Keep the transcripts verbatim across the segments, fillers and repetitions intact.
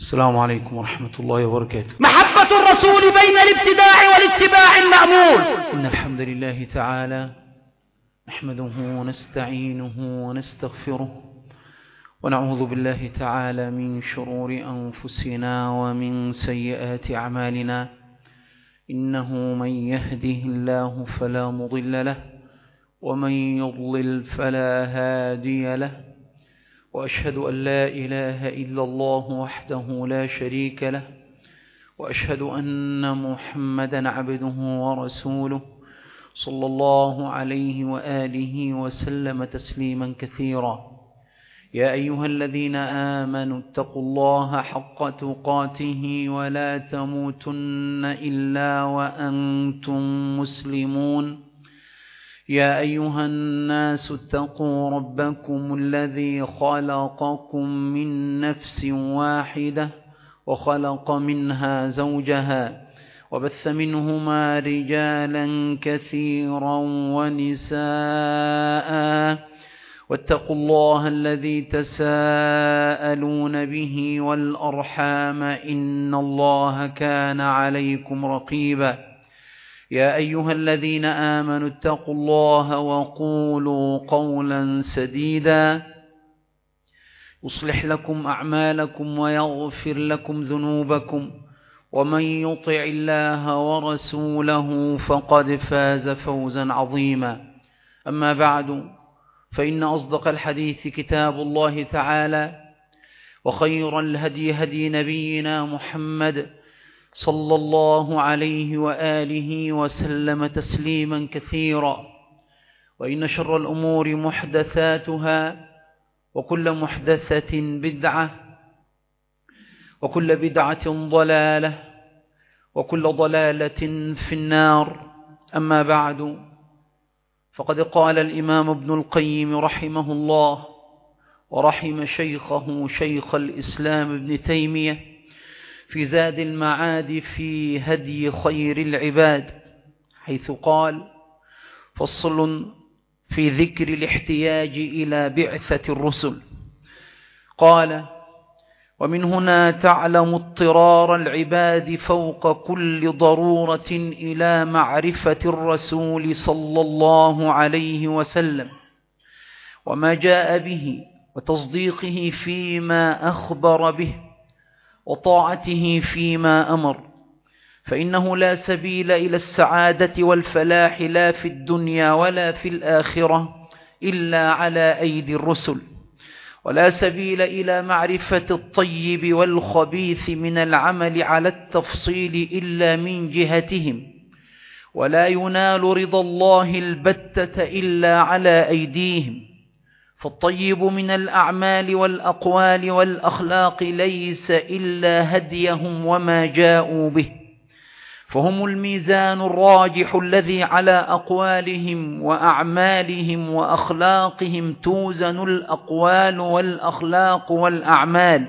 السلام عليكم ورحمة الله وبركاته. محبة الرسول بين الابتداع والاتباع المأمول. إن الحمد لله تعالى نحمده ونستعينه ونستغفره ونعوذ بالله تعالى من شرور أنفسنا ومن سيئات أعمالنا. إنه من يهده الله فلا مضل له ومن يضلل فلا هادي له، وأشهد أن لا إله إلا الله وحده لا شريك له، وأشهد أن محمدا عبده ورسوله صلى الله عليه وآله وسلم تسليما كثيرا. يا أيها الذين آمنوا اتقوا الله حق تقاته ولا تموتن إلا وأنتم مسلمون. يا أيها الناس اتقوا ربكم الذي خلقكم من نفس واحدة وخلق منها زوجها وبث منهما رجالا كثيرا ونساء، واتقوا الله الذي تساءلون به والأرحام إن الله كان عليكم رقيبا. يا أيها الذين آمنوا اتقوا الله وقولوا قولا سديدا يصلح لكم أعمالكم ويغفر لكم ذنوبكم، ومن يطع الله ورسوله فقد فاز فوزا عظيما. أما بعد، فإن أصدق الحديث كتاب الله تعالى، وخير الهدي هدي نبينا محمد صلى الله عليه وآله وسلم تسليما كثيرا. وإن شر الأمور محدثاتها، وكل محدثة بدعة، وكل بدعة ضلالة، وكل ضلالة في النار. أما بعد، فقد قال الإمام ابن القيم رحمه الله ورحم شيخه شيخ الإسلام ابن تيمية في زاد المعاد في هدي خير العباد، حيث قال: فصل في ذكر الاحتياج إلى بعثة الرسل. قال: ومن هنا تعلم اضطرار العباد فوق كل ضرورة إلى معرفة الرسول صلى الله عليه وسلم وما جاء به، وتصديقه فيما أخبر به، وطاعته فيما أمر، فإنه لا سبيل إلى السعادة والفلاح لا في الدنيا ولا في الآخرة إلا على أيدي الرسل، ولا سبيل إلى معرفة الطيب والخبيث من العمل على التفصيل إلا من جهتهم، ولا ينال رضا الله البتة إلا على أيديهم. فالطيب من الأعمال والأقوال والأخلاق ليس إلا هديهم وما جاءوا به، فهم الميزان الراجح الذي على أقوالهم وأعمالهم وأخلاقهم توزن الأقوال والأخلاق والأعمال،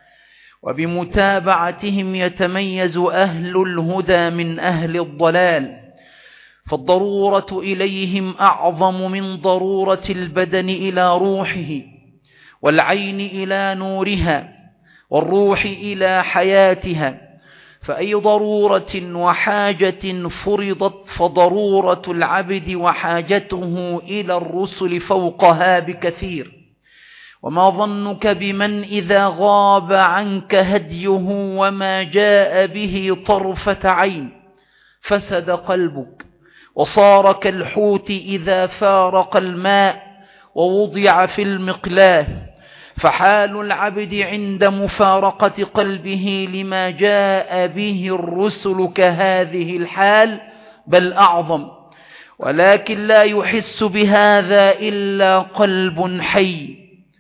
وبمتابعتهم يتميز أهل الهدى من أهل الضلال. فالضرورة إليهم أعظم من ضرورة البدن إلى روحه، والعين إلى نورها، والروح إلى حياتها. فأي ضرورة وحاجة فرضت فضرورة العبد وحاجته إلى الرسل فوقها بكثير. وما ظنك بمن إذا غاب عنك هديه وما جاء به طرفة عين فسد قلبك، وصار كالحوت إذا فارق الماء ووضع في المقلاة. فحال العبد عند مفارقة قلبه لما جاء به الرسل كهذه الحال، بل أعظم، ولكن لا يحس بهذا إلا قلب حي.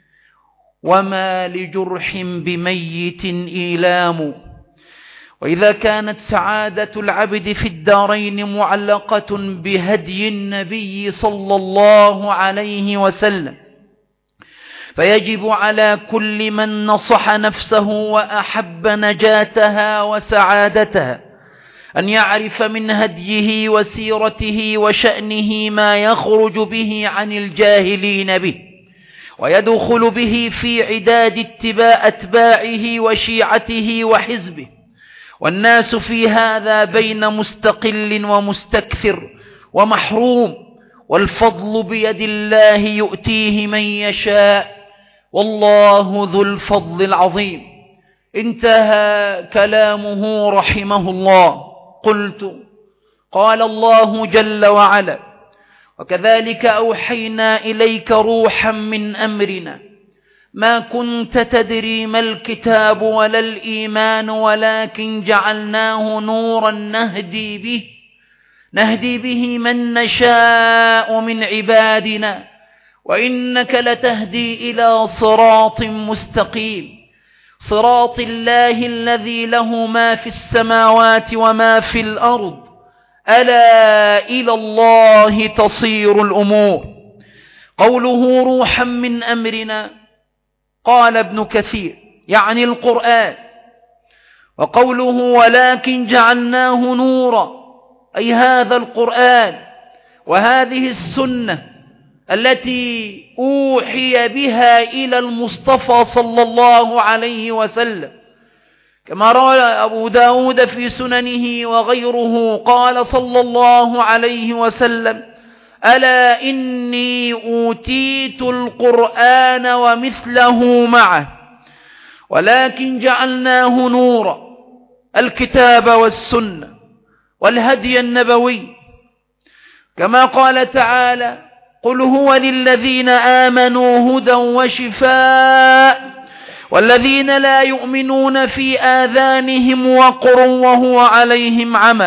وما لجرح بميت إيلام. وإذا كانت سعادة العبد في الدارين معلقة بهدي النبي صلى الله عليه وسلم، فيجب على كل من نصح نفسه وأحب نجاتها وسعادتها أن يعرف من هديه وسيرته وشأنه ما يخرج به عن الجاهلين به، ويدخل به في عداد اتباع أتباعه وشيعته وحزبه. والناس في هذا بين مستقل ومستكثر ومحروم، والفضل بيد الله يؤتيه من يشاء، والله ذو الفضل العظيم. انتهى كلامه رحمه الله. قلت: قال الله جل وعلا: وكذلك أوحينا إليك روحا من أمرنا ما كنت تدري ما الكتاب ولا الإيمان ولكن جعلناه نورا نهدي به نهدي به من نشاء من عبادنا وإنك لتهدي إلى صراط مستقيم، صراط الله الذي له ما في السماوات وما في الأرض، ألا إلى الله تصير الأمور. قوله روحا من أمرنا، قال ابن كثير يعني القرآن. وقوله ولكن جعلناه نورا، أي هذا القرآن وهذه السنة التي أوحي بها إلى المصطفى صلى الله عليه وسلم، كما روى أبو داود في سننه وغيره قال صلى الله عليه وسلم: ألا إني أوتيت القرآن ومثله معه ولكن جعلناه نورا، الكتاب والسنة والهدي النبوي. كما قال تعالى: قل هو للذين آمنوا هدى وشفاء والذين لا يؤمنون في آذانهم وقر وهو عليهم عمى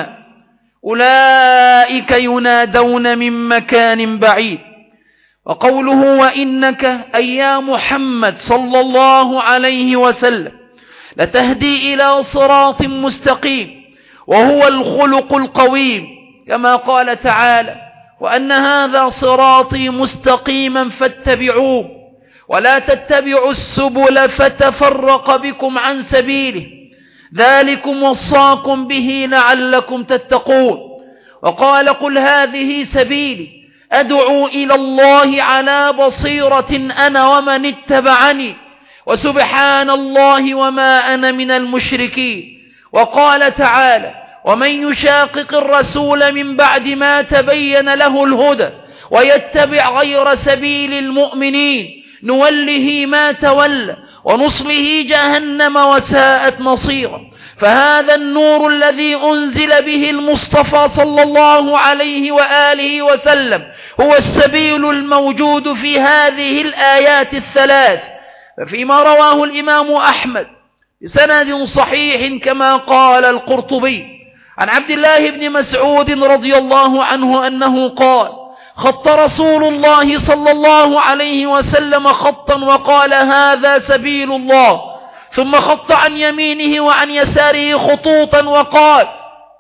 أولئك ينادون من مكان بعيد. وقوله وإنك أي يا محمد صلى الله عليه وسلم لتهدي إلى صراط مستقيم، وهو الخلق القويم، كما قال تعالى: وأن هذا صراطي مستقيما فاتبعوه ولا تتبعوا السبل فتفرق بكم عن سبيله ذلكم وصاكم به لعلكم تتقون. وقال: قل هذه سبيلي أدعو إلى الله على بصيرة أنا ومن اتبعني وسبحان الله وما أنا من المشركين. وقال تعالى: ومن يشاقق الرسول من بعد ما تبين له الهدى ويتبع غير سبيل المؤمنين نوله ما تولى ونصله جهنم وساءت مصيرا. فهذا النور الذي أنزل به المصطفى صلى الله عليه وآله وسلم هو السبيل الموجود في هذه الآيات الثلاث. ففيما رواه الإمام أحمد بسند صحيح كما قال القرطبي عن عبد الله بن مسعود رضي الله عنه أنه قال: خط رسول الله صلى الله عليه وسلم خطا وقال: هذا سبيل الله، ثم خط عن يمينه وعن يساره خطوطا وقال: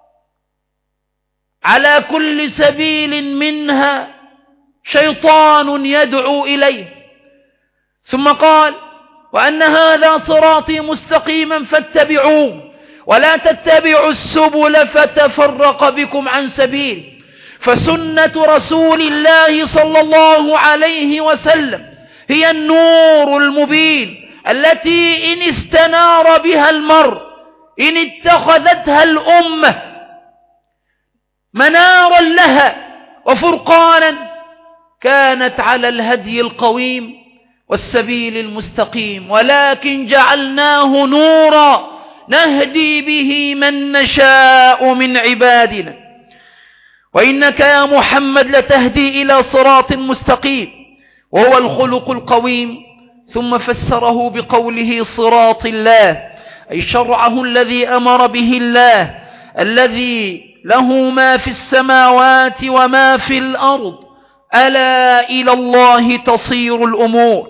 على كل سبيل منها شيطان يدعو إليه، ثم قال: وأن هذا صراطي مستقيما فاتبعوه ولا تتبعوا السبل فتفرق بكم عن سبيل. فسنة رسول الله صلى الله عليه وسلم هي النور المبين التي إن استنار بها المرء، إن اتخذتها الأمة منارا لها وفرقانا، كانت على الهدي القويم والسبيل المستقيم. ولكن جعلناه نورا نهدي به من نشاء من عبادنا وإنك يا محمد لتهدي إلى صراط مستقيم، وهو الخلق القويم. ثم فسره بقوله صراط الله، أي شرعه الذي أمر به الله، الذي له ما في السماوات وما في الأرض، ألا إلى الله تصير الأمور،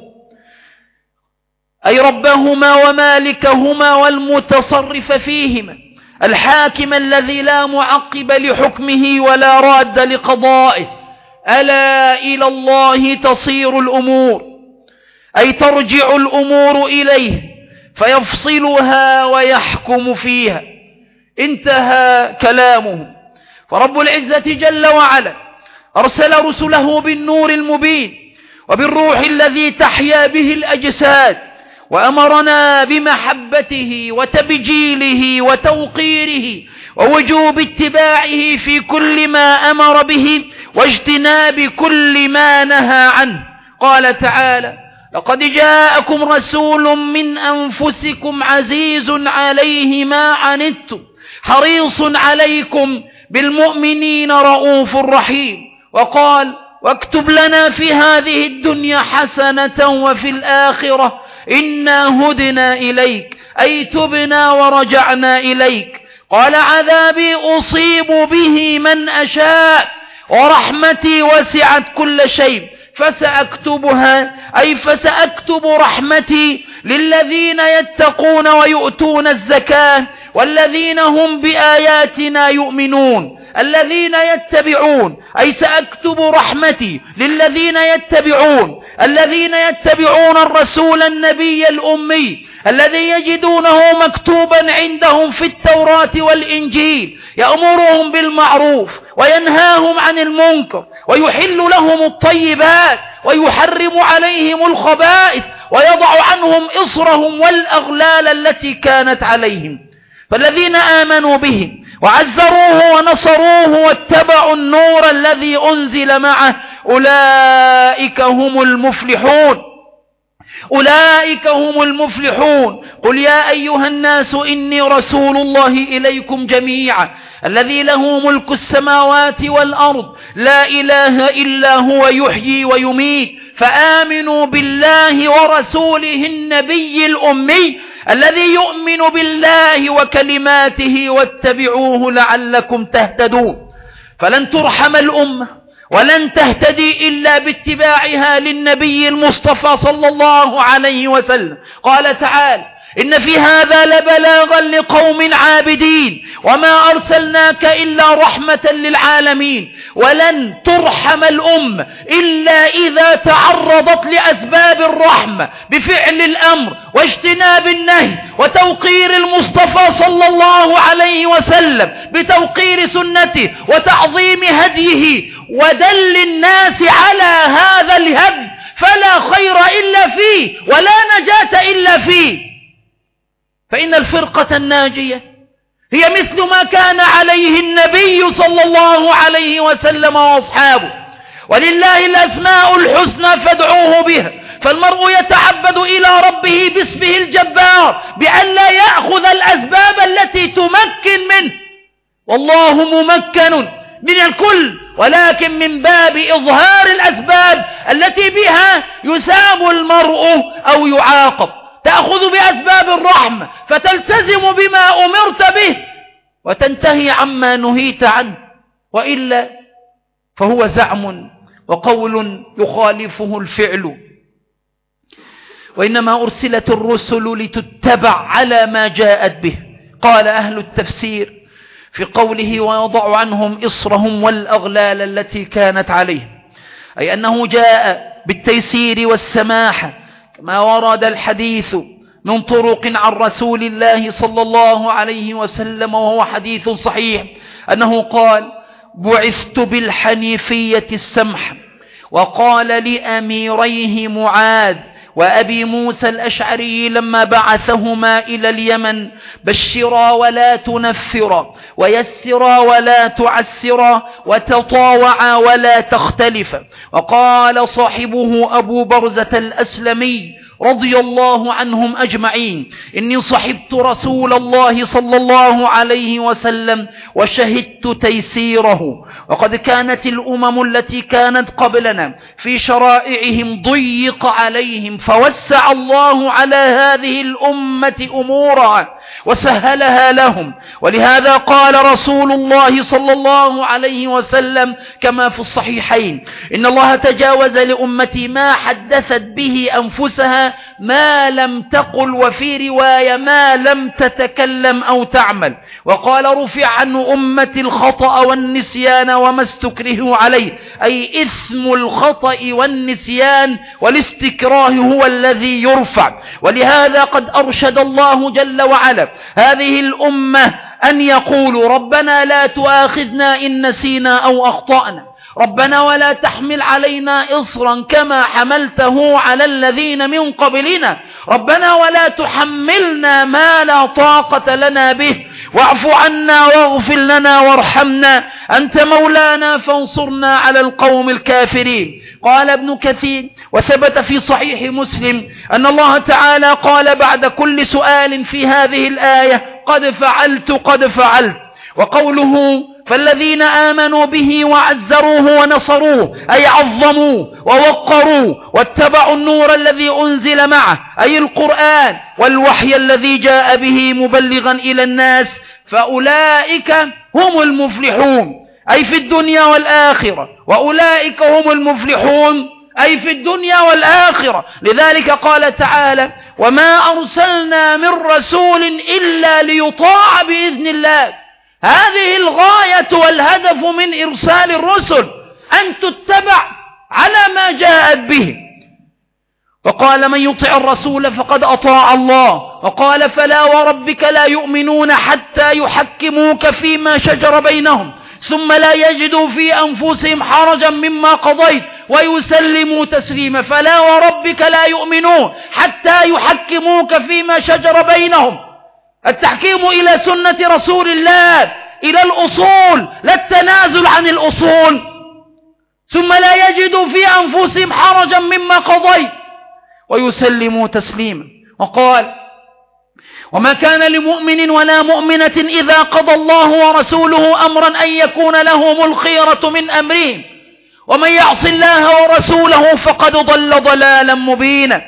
أي ربهما ومالكهما والمتصرف فيهما، الحاكم الذي لا معقب لحكمه ولا راد لقضائه. ألا إلى الله تصير الأمور، أي ترجع الأمور إليه فيفصلها ويحكم فيها. انتهى كلامه. فرب العزة جل وعلا أرسل رسله بالنور المبين وبالروح الذي تحيا به الأجساد، وأمرنا بمحبته وتبجيله وتوقيره ووجوب اتباعه في كل ما أمر به واجتناب كل ما نهى عنه. قال تعالى: لقد جاءكم رسول من أنفسكم عزيز عليه ما عنتم حريص عليكم بالمؤمنين رؤوف رحيم. وقال: واكتب لنا في هذه الدنيا حسنة وفي الآخرة إنا هدنا إليك، أي تبنا ورجعنا إليك. قال: عذابي أصيب به من أشاء ورحمتي وسعت كل شيء فسأكتبها، أي فسأكتب رحمتي للذين يتقون ويؤتون الزكاة والذين هم بآياتنا يؤمنون. الذين يتبعون، أي سأكتب رحمتي للذين يتبعون الذين يتبعون الرسول النبي الأمي الذي يجدونه مكتوبا عندهم في التوراة والإنجيل، يأمرهم بالمعروف وينهاهم عن المنكر ويحل لهم الطيبات ويحرم عليهم الخبائث ويضع عنهم إصرهم والأغلال التي كانت عليهم. فالذين آمنوا به وعزروه ونصروه واتبعوا النور الذي أنزل معه أولئك هم المفلحون أولئك هم المفلحون. قل يا أيها الناس إني رسول الله إليكم جميعا الذي له ملك السماوات والأرض لا إله إلا هو يحيي ويميت فآمنوا بالله ورسوله النبي الأمي الذي يؤمن بالله وكلماته واتبعوه لعلكم تهتدون. فلن ترحم الأمة ولن تهتدي إلا باتباعها للنبي المصطفى صلى الله عليه وسلم. قال تعالى: إن في هذا لبلاغا لقوم عابدين وما أرسلناك إلا رحمة للعالمين. ولن ترحم الأمة إلا إذا تعرضت لأسباب الرحمة بفعل الأمر واجتناب النهي وتوقير المصطفى صلى الله عليه وسلم بتوقير سنته وتعظيم هديه ودل الناس على هذا الهدي، فلا خير إلا فيه ولا نجاة إلا فيه. فإن الفرقة الناجية هي مثل ما كان عليه النبي صلى الله عليه وسلم وأصحابه. ولله الأسماء الحسنى فادعوه بها. فالمرء يتعبد إلى ربه باسمه الجبار بأن لا يأخذ الأسباب التي تمكن منه، والله ممكن من الكل، ولكن من باب إظهار الأسباب التي بها يثاب المرء أو يعاقب. تأخذ بأسباب الرحمة فتلتزم بما أمرت به وتنتهي عما نهيت عنه، وإلا فهو زعم وقول يخالفه الفعل. وإنما أرسلت الرسل لتتبع على ما جاءت به. قال أهل التفسير في قوله: ويضع عنهم إصرهم والأغلال التي كانت عليهم، أي أنه جاء بالتيسير والسماحة كما ورد الحديث من طرق عن رسول الله صلى الله عليه وسلم، وهو حديث صحيح، أنه قال: بعثت بالحنيفية السمحة. وقال لأميريه معاذ وأبي موسى الأشعري لما بعثهما إلى اليمن: بشرا ولا تنفرا، ويسرا ولا تعسرا، وتطاوعا ولا تختلفا. وقال صاحبه أبو برزة الأسلمي رضي الله عنهم أجمعين: إني صحبت رسول الله صلى الله عليه وسلم وشهدت تيسيره. وقد كانت الأمم التي كانت قبلنا في شرائعهم ضيق عليهم، فوسع الله على هذه الأمة أمورها وسهلها لهم. ولهذا قال رسول الله صلى الله عليه وسلم كما في الصحيحين: إن الله تجاوز لأمتي ما حدثت به أنفسها ما لم تقل، وفي رواية ما لم تتكلم أو تعمل. وقال: رفع عن أمتي الخطأ والنسيان وما استكرهوا عليه، أي إثم الخطأ والنسيان والاستكراه هو الذي يرفع. ولهذا قد أرشد الله جل وعلا هذه الأمة أن يقولوا: ربنا لا تؤاخذنا إن نسينا أو أخطأنا، ربنا ولا تحمل علينا إصرا كما حملته على الذين من قبلنا ربنا ولا تحملنا ما لا طاقة لنا به واعف عنا واغفر لنا وارحمنا أنت مولانا فانصرنا على القوم الكافرين. قال ابن كثير: وثبت في صحيح مسلم أن الله تعالى قال بعد كل سؤال في هذه الآية: قد فعلت قد فعلت. وقوله: فالذين آمنوا به وعزروه ونصروه أي عظموه ووقروه واتبعوا النور الذي أنزل معه أي القرآن والوحي الذي جاء به مبلغا إلى الناس فأولئك هم المفلحون أي في الدنيا والآخرة. وأولئك هم المفلحون أي في الدنيا والآخرة. لذلك قال تعالى: وما أرسلنا من رسول إلا ليطاع بإذن الله. هذه الغاية والهدف من إرسال الرسل، أن تتبع على ما جاءت به. وقال: من يطع الرسول فقد أطاع الله. وقال: فلا وربك لا يؤمنون حتى يحكموك فيما شجر بينهم ثم لا يجدوا في أنفسهم حرجا مما قضيت ويسلموا تسليما. فلا وربك لا يؤمنون حتى يحكموك فيما شجر بينهم. التحكيم إلى سنة رسول الله، إلى الأصول، لا التنازل عن الأصول. ثم لا يجدوا في أنفسهم حرجا مما قضيت ويسلموا تسليما. وقال: وما كان لمؤمن ولا مؤمنة إذا قضى الله ورسوله أمرا أن يكون لهم الخيرة من أمرهم ومن يعص الله ورسوله فقد ضل ضلالا مبينا.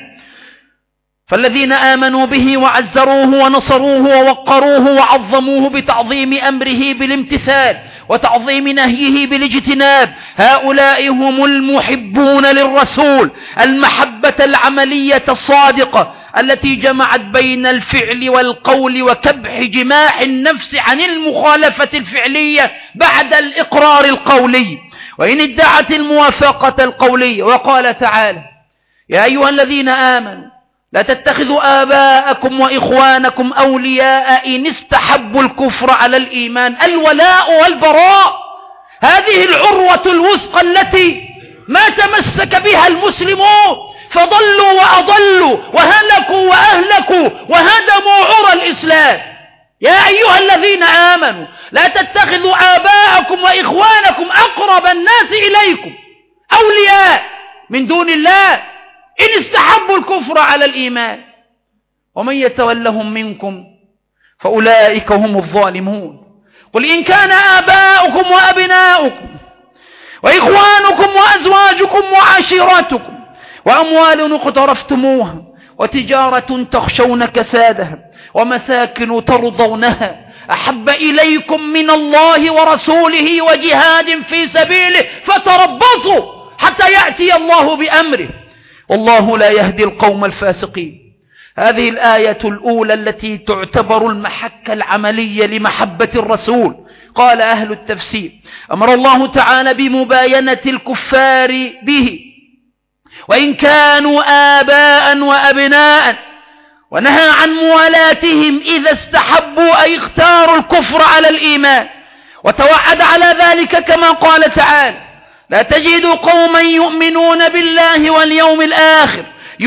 فالذين آمنوا به وعزروه ونصروه ووقروه وعظموه بتعظيم أمره بالامتثال وتعظيم نهيه بالاجتناب هؤلاء هم المحبون للرسول المحبة العملية الصادقة التي جمعت بين الفعل والقول وكبح جماح النفس عن المخالفة الفعلية بعد الإقرار القولي وإن ادعت الموافقة القولية. وقال تعالى: يا أيها الذين آمنوا لا تتخذوا آباءكم وإخوانكم أولياء إن استحبوا الكفر على الإيمان. الولاء والبراء هذه العروة الوثقى التي ما تمسك بها المسلمون فضلوا وأضلوا وهلكوا وأهلكوا وهدموا عرى الإسلام. يا أيها الذين آمنوا لا تتخذوا آباءكم وإخوانكم أقرب الناس إليكم أولياء من دون الله إن استحبوا الكفر على الإيمان ومن يتولهم منكم فأولئك هم الظالمون. قل إن كان آباؤكم وأبناؤكم وإخوانكم وأزواجكم وعشيرتكم وأموال اقترفتموها وتجارة تخشون كسادها ومساكن ترضونها أحب إليكم من الله ورسوله وجهاد في سبيله فتربصوا حتى يأتي الله بأمره والله لا يهدي القوم الفاسقين. هذه الآية الأولى التي تعتبر المحك العملية لمحبة الرسول. قال أهل التفسير: أمر الله تعالى بمباينة الكفار به وإن كانوا آباء وأبناء ونهى عن موالاتهم إذا استحبوا أي اختاروا الكفر على الإيمان وتوعد على ذلك كما قال تعالى: لا تجد قوما يؤمنون بالله واليوم الآخر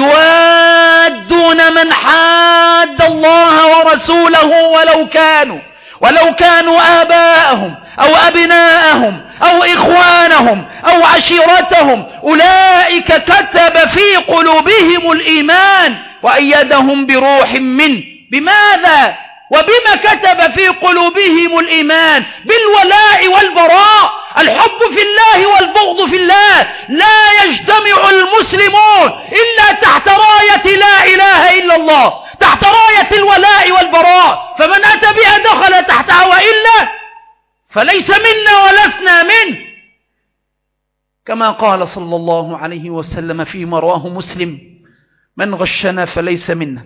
يوادون من حاد الله ورسوله ولو كانوا ولو كانوا آباءهم أو أبناءهم أو إخوانهم أو عشيرتهم أولئك كتب في قلوبهم الإيمان وأيدهم بروح منه. بماذا وبما كتب في قلوبهم الإيمان؟ بالولاء والبراء. الحب في الله والبغض في الله. لا يجتمع المسلمون إلا تحت راية لا إله إلا الله، تحت راية الولاء والبراء. فمن أتى بها دخل تحتها وإلا فليس منا ولسنا منه، كما قال صلى الله عليه وسلم فيما رواه مسلم: من غشنا فليس منا.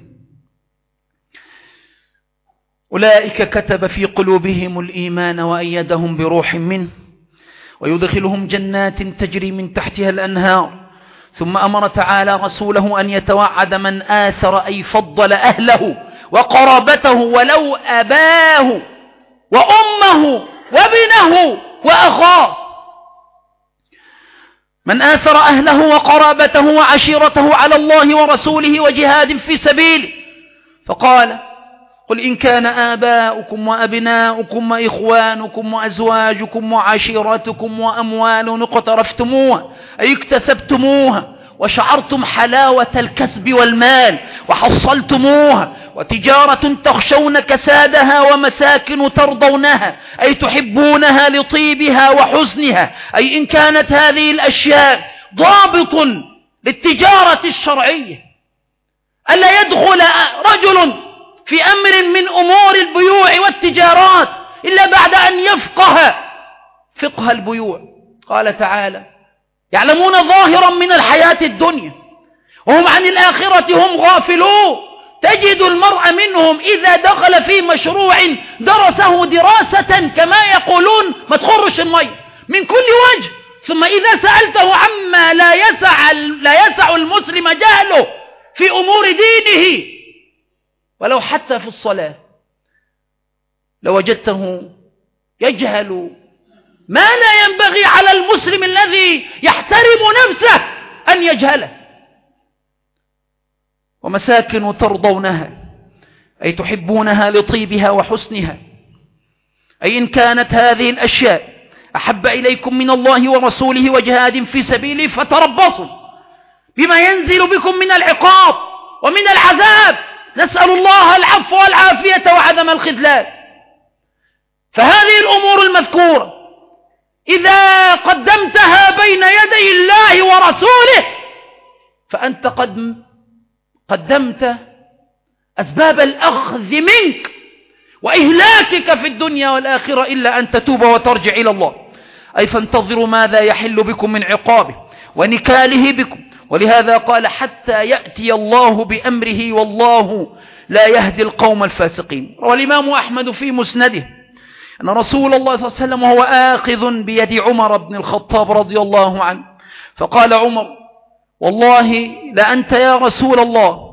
أولئك كتب في قلوبهم الإيمان وأيدهم بروح منه ويدخلهم جنات تجري من تحتها الأنهار. ثم أمر تعالى رسوله أن يتوعد من آثر أي فضل أهله وقرابته ولو أباه وأمه وابنه وأخاه. من آثر أهله وقرابته وعشيرته على الله ورسوله وجهاد في سبيله. فقال: قل إن كان آباؤكم وأبناؤكم وإخوانكم وأزواجكم وعشيرتكم وأموال اقترفتموها أي اكتسبتموها وشعرتم حلاوة الكسب والمال وحصلتموها وتجارة تخشون كسادها ومساكن ترضونها أي تحبونها لطيبها وحسنها، أي إن كانت هذه الأشياء ضابط للتجارة الشرعية، ألا يدخل رجل في أمر من أمور البيوع والتجارات إلا بعد أن يفقه فقه البيوع. قال تعالى: يعلمون ظاهرا من الحياة الدنيا وهم عن الآخرة هم غافلون. تجد المرء منهم إذا دخل في مشروع درسه دراسة كما يقولون ما تخرش المي من كل وجه، ثم إذا سألته عما لا يسع, لا يسع المسلم جهله في أمور دينه ولو حتى في الصلاة لوجدته يجهل ما لا ينبغي على المسلم الذي يحترم نفسه أن يجهله. ومساكن ترضونها أي تحبونها لطيبها وحسنها، أي إن كانت هذه الأشياء أحب إليكم من الله ورسوله وجهاد في سبيله فتربصوا بما ينزل بكم من العقاب ومن العذاب، نسأل الله العفو والعافية وعدم الخذلان. فهذه الأمور المذكورة إذا قدمتها بين يدي الله ورسوله فأنت قد قدمت أسباب الأخذ منك وإهلاكك في الدنيا والآخرة إلا أن تتوب وترجع إلى الله. أي فانتظروا ماذا يحل بكم من عقابه ونكاله بكم. ولهذا قال: حتى يأتي الله بأمره والله لا يهدي القوم الفاسقين. روى الإمام أحمد في مسنده أن رسول الله صلى الله عليه وسلم وهو آخذ بيد عمر بن الخطاب رضي الله عنه فقال عمر: والله لأنت يا رسول الله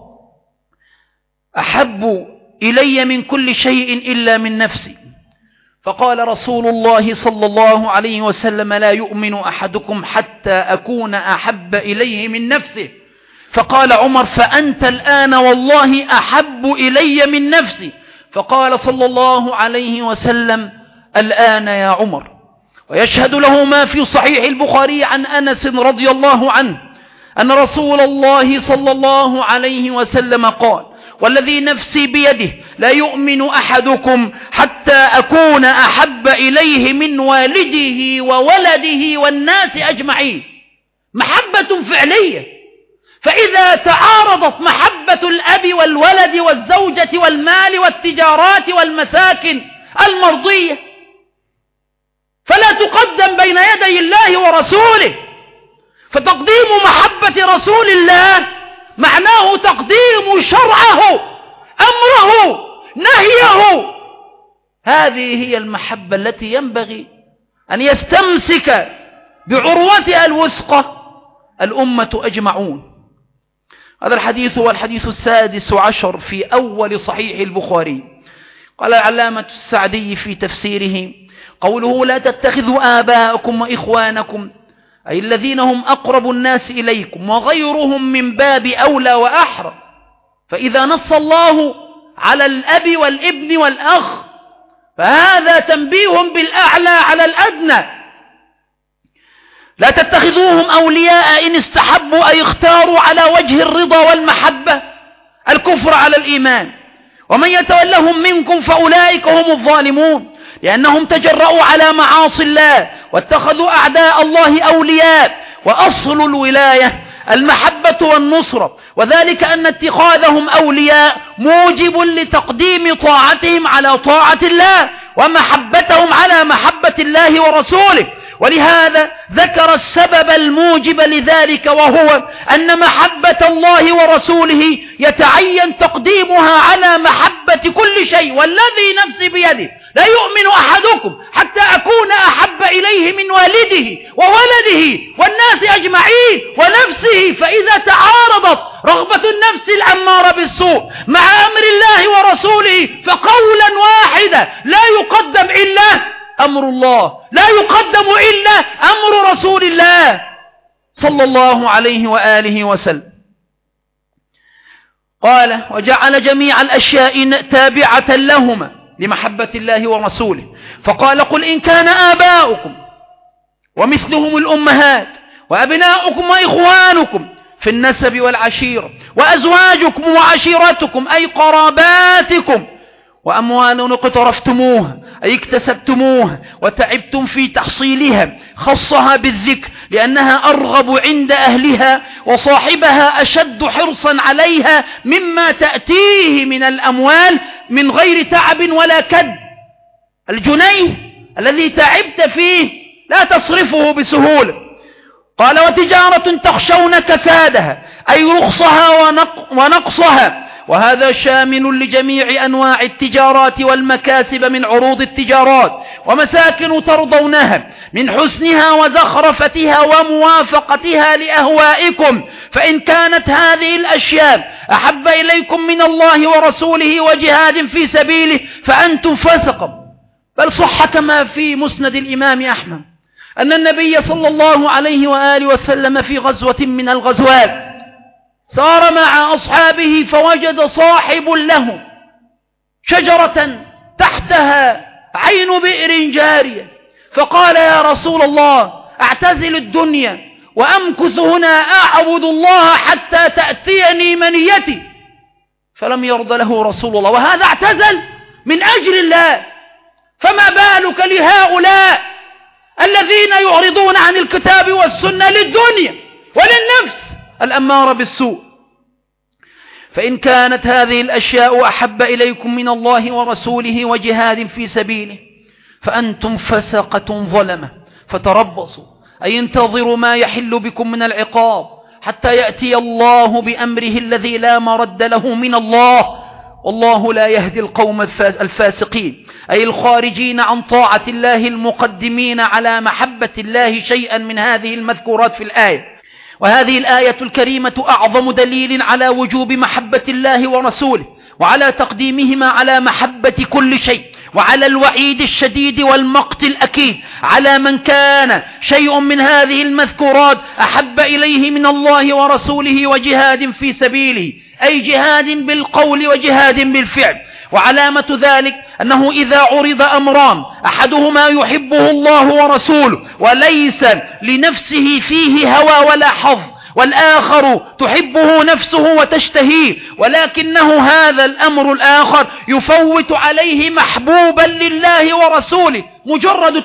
أحب إلي من كل شيء إلا من نفسي. فقال رسول الله صلى الله عليه وسلم: لا يؤمن أحدكم حتى أكون أحب إليه من نفسه. فقال عمر: فأنت الآن والله أحب إلي من نفسي. فقال صلى الله عليه وسلم: الآن يا عمر. ويشهد له ما في صحيح البخاري عن أنس رضي الله عنه أن رسول الله صلى الله عليه وسلم قال: والذي نفسي بيده لا يؤمن أحدكم حتى أكون أحب إليه من والده وولده والناس أجمعين. محبة فعلية. فإذا تعارضت محبة الأب والولد والزوجة والمال والتجارات والمساكن المرضية فلا تقدم بين يدي الله ورسوله. فتقديم محبة رسول الله معناه تقديم شرعه، أمره، نهيه. هذه هي المحبة التي ينبغي أن يستمسك بعروتها الوثقى الأمة أجمعون. هذا الحديث هو الحديث السادس عشر في أول صحيح البخاري. قال العلامة السعدي في تفسيره: قوله لا تتخذوا آباءكم وإخوانكم أي الذين هم أقرب الناس إليكم وغيرهم من باب أولى وأحرى. فإذا نص الله على الأب والابن والأخ فهذا تنبيه بالأعلى على الأدنى. لا تتخذوهم أولياء إن استحبوا أي اختاروا على وجه الرضا والمحبة الكفر على الإيمان، ومن يتولهم منكم فأولئك هم الظالمون، لأنهم تجرؤوا على معاصي الله واتخذوا أعداء الله أولياء. وأصل الولاية المحبة والنصرة، وذلك أن اتخاذهم أولياء موجب لتقديم طاعتهم على طاعة الله ومحبتهم على محبة الله ورسوله. ولهذا ذكر السبب الموجب لذلك، وهو أن محبة الله ورسوله يتعين تقديمها على محبة كل شيء. والذي نفسي بيده لا يؤمن أحدكم حتى أكون أحب إليه من والده وولده والناس أجمعين ونفسه. فإذا تعارضت رغبة النفس الأمارة بالسوء مع أمر الله ورسوله فقولا واحدا لا يقدم إلا أمر الله، لا يقدم إلا أمر رسول الله. صلى الله عليه وآله وسلم. قال: وجعل جميع الأشياء تابعة لهما لمحبة الله ورسوله، فقال: قل إن كان آباؤكم ومثلهم الأمهات وأبناؤكم وإخوانكم في النسب والعشيرة وأزواجكم وعشيرتكم أي قراباتكم وأموال اقترفتموها أي اكتسبتموها وتعبتم في تحصيلها، خصها بالذكر لأنها أرغب عند أهلها وصاحبها أشد حرصا عليها مما تأتيه من الأموال من غير تعب ولا كد. الجنيه الذي تعبت فيه لا تصرفه بسهولة. قال: وتجارة تخشون كسادها أي رخصها ونقصها، وهذا شامل لجميع أنواع التجارات والمكاسب من عروض التجارات، ومساكن ترضونها من حسنها وزخرفتها وموافقتها لأهوائكم، فإن كانت هذه الأشياء أحب إليكم من الله ورسوله وجهاد في سبيله فأنتم فسق. بل صح كما في مسند الإمام أحمد أن النبي صلى الله عليه وآله وسلم في غزوة من الغزوات سار مع أصحابه فوجد صاحب له شجرة تحتها عين بئر جارية، فقال: يا رسول الله، أعتزل الدنيا وأمكث هنا أعبد الله حتى تأتيني منيتي. فلم يرض له رسول الله، وهذا اعتزل من أجل الله، فما بالك لهؤلاء الذين يعرضون عن الكتاب والسنة للدنيا وللنفس الأمارة بالسوء. فإن كانت هذه الأشياء أحب إليكم من الله ورسوله وجهاد في سبيله فأنتم فسقة ظلمة، فتربصوا أي انتظروا ما يحل بكم من العقاب حتى يأتي الله بأمره الذي لا مرد له من الله، والله لا يهدي القوم الفاسقين أي الخارجين عن طاعة الله المقدمين على محبة الله شيئا من هذه المذكورات في الآية. وهذه الآية الكريمة أعظم دليل على وجوب محبة الله ورسوله وعلى تقديمهما على محبة كل شيء، وعلى الوعيد الشديد والمقت الأكيد على من كان شيء من هذه المذكورات أحب إليه من الله ورسوله وجهاد في سبيله، أي جهاد بالقول وجهاد بالفعل. وعلامة ذلك أنه إذا عرض أمران أحدهما يحبه الله ورسوله وليس لنفسه فيه هوى ولا حظ، والآخر تحبه نفسه وتشتهيه، ولكنه هذا الأمر الآخر يفوت عليه محبوبا لله ورسوله مجرد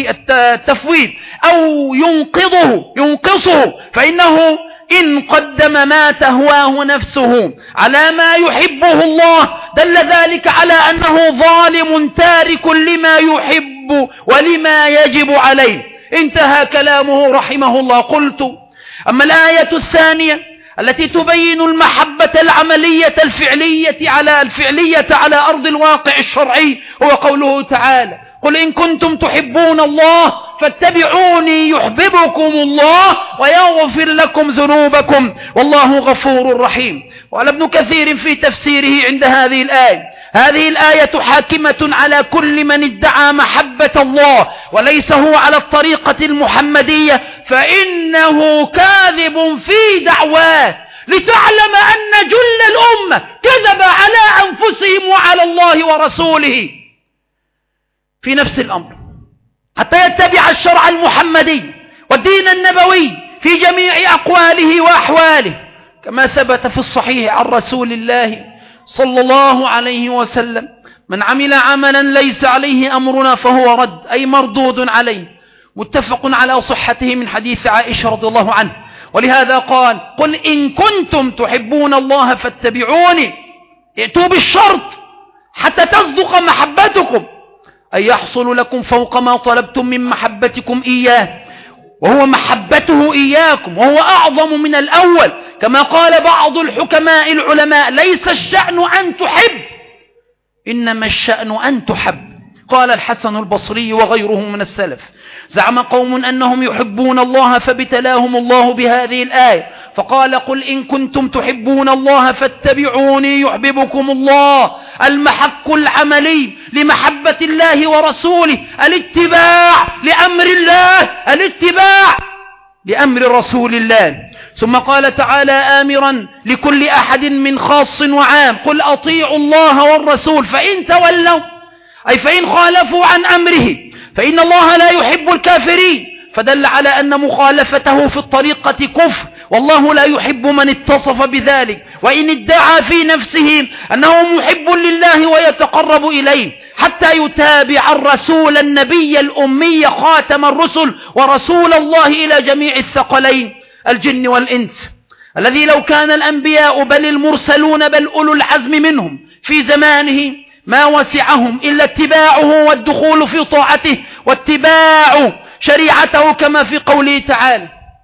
التفويت أو ينقضه ينقصه، فإنه إن قدم ما تهواه نفسه على ما يحبه الله دل ذلك على أنه ظالم تارك لما يحب ولما يجب عليه. انتهى كلامه رحمه الله. قلت: أما الآية الثانية التي تبين المحبة العملية الفعلية على الفعلية على أرض الواقع الشرعي، هو قوله تعالى: قل إن كنتم تحبون الله فاتبعوني يحببكم الله ويغفر لكم ذنوبكم والله غفور رحيم. وقال ابن كثير في تفسيره عند هذه الآية: هذه الآية حاكمة على كل من ادعى محبة الله وليس هو على الطريقة المحمدية، فإنه كاذب في دعواه، لتعلم أن جل الأمة كذب على أنفسهم وعلى الله ورسوله في نفس الأمر، حتى يتبع الشرع المحمدي والدين النبوي في جميع أقواله وأحواله، كما ثبت في الصحيح عن رسول الله صلى الله عليه وسلم: من عمل عملا ليس عليه أمرنا فهو رد، أي مردود عليه. متفق على صحته من حديث عائشة رضي الله عنه. ولهذا قال: قل إن كنتم تحبون الله فاتبعوني، ائتوا بالشرط حتى تصدق محبتكم، أي يحصل لكم فوق ما طلبتم من محبتكم إياه، وهو محبته إياكم، وهو أعظم من الأول. كما قال بعض الحكماء العلماء: ليس الشأن أن تحب، إنما الشأن أن تحب. قال الحسن البصري وغيره من السلف: زعم قوم أنهم يحبون الله فابتلاهم الله بهذه الآية فقال: قل إن كنتم تحبون الله فاتبعوني يحببكم الله. المحك العملي لمحبة الله ورسوله الاتباع لأمر الله، الاتباع لأمر رسول الله. ثم قال تعالى آمرا لكل أحد من خاص وعام: قل أطيعوا الله والرسول فإن تولوا، أي فإن خالفوا عن أمره فإن الله لا يحب الكافرين، فدل على أن مخالفته في الطريقة كفر، والله لا يحب من اتصف بذلك، وإن ادعى في نفسه أنه محب لله ويتقرب إليه حتى يتابع الرسول النبي الأمي خاتم الرسل ورسول الله إلى جميع الثقلين الجن والإنس، الذي لو كان الأنبياء بل المرسلون بل أولو العزم منهم في زمانه ما وسعهم إلا اتباعه والدخول في طاعته واتباع شريعته، كما في قوله تعالى: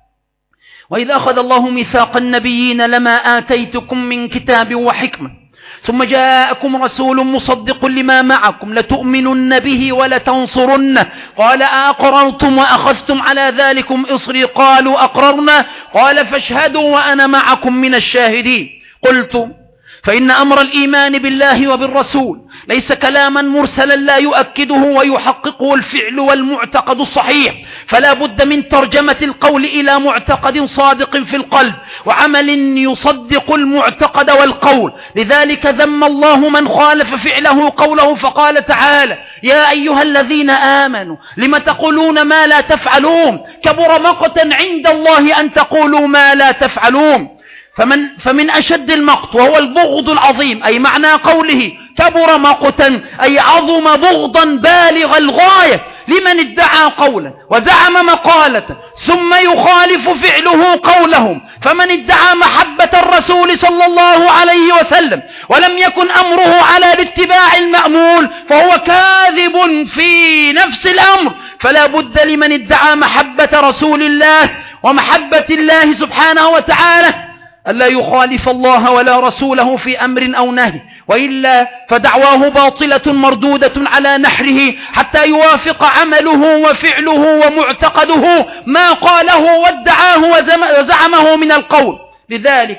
وإذا أخذ الله ميثاق النبيين لما آتيتكم من كتاب وحكمة ثم جاءكم رسول مصدق لما معكم لتؤمنن به ولتنصرنه قال أأقررتم وأخذتم على ذلكم إصري قالوا أقررنا قال فاشهدوا وأنا معكم من الشاهدين. قلت: فإن أمر الإيمان بالله وبالرسول ليس كلاما مرسلا لا يؤكده ويحققه الفعل والمعتقد الصحيح، فلا بد من ترجمة القول إلى معتقد صادق في القلب وعمل يصدق المعتقد والقول. لذلك ذم الله من خالف فعله قوله، فقال تعالى: يا أيها الذين آمنوا لم تقولون ما لا تفعلون كبر مقتا عند الله أن تقولوا ما لا تفعلون. فمن, فمن أشد المقت وهو البغض العظيم، أي معنى قوله كبر مقتا أي عظم بغضا بالغ الغاية لمن ادعى قولا وزعم مقالة ثم يخالف فعله قولهم. فمن ادعى محبة الرسول صلى الله عليه وسلم ولم يكن أمره على الاتباع المأمول فهو كاذب في نفس الأمر. فلا بد لمن ادعى محبة رسول الله ومحبة الله سبحانه وتعالى ألا يخالف الله ولا رسوله في أمر أو نهي، وإلا فدعواه باطلة مردودة على نحره حتى يوافق عمله وفعله ومعتقده ما قاله وادعاه وزعمه من القول. لذلك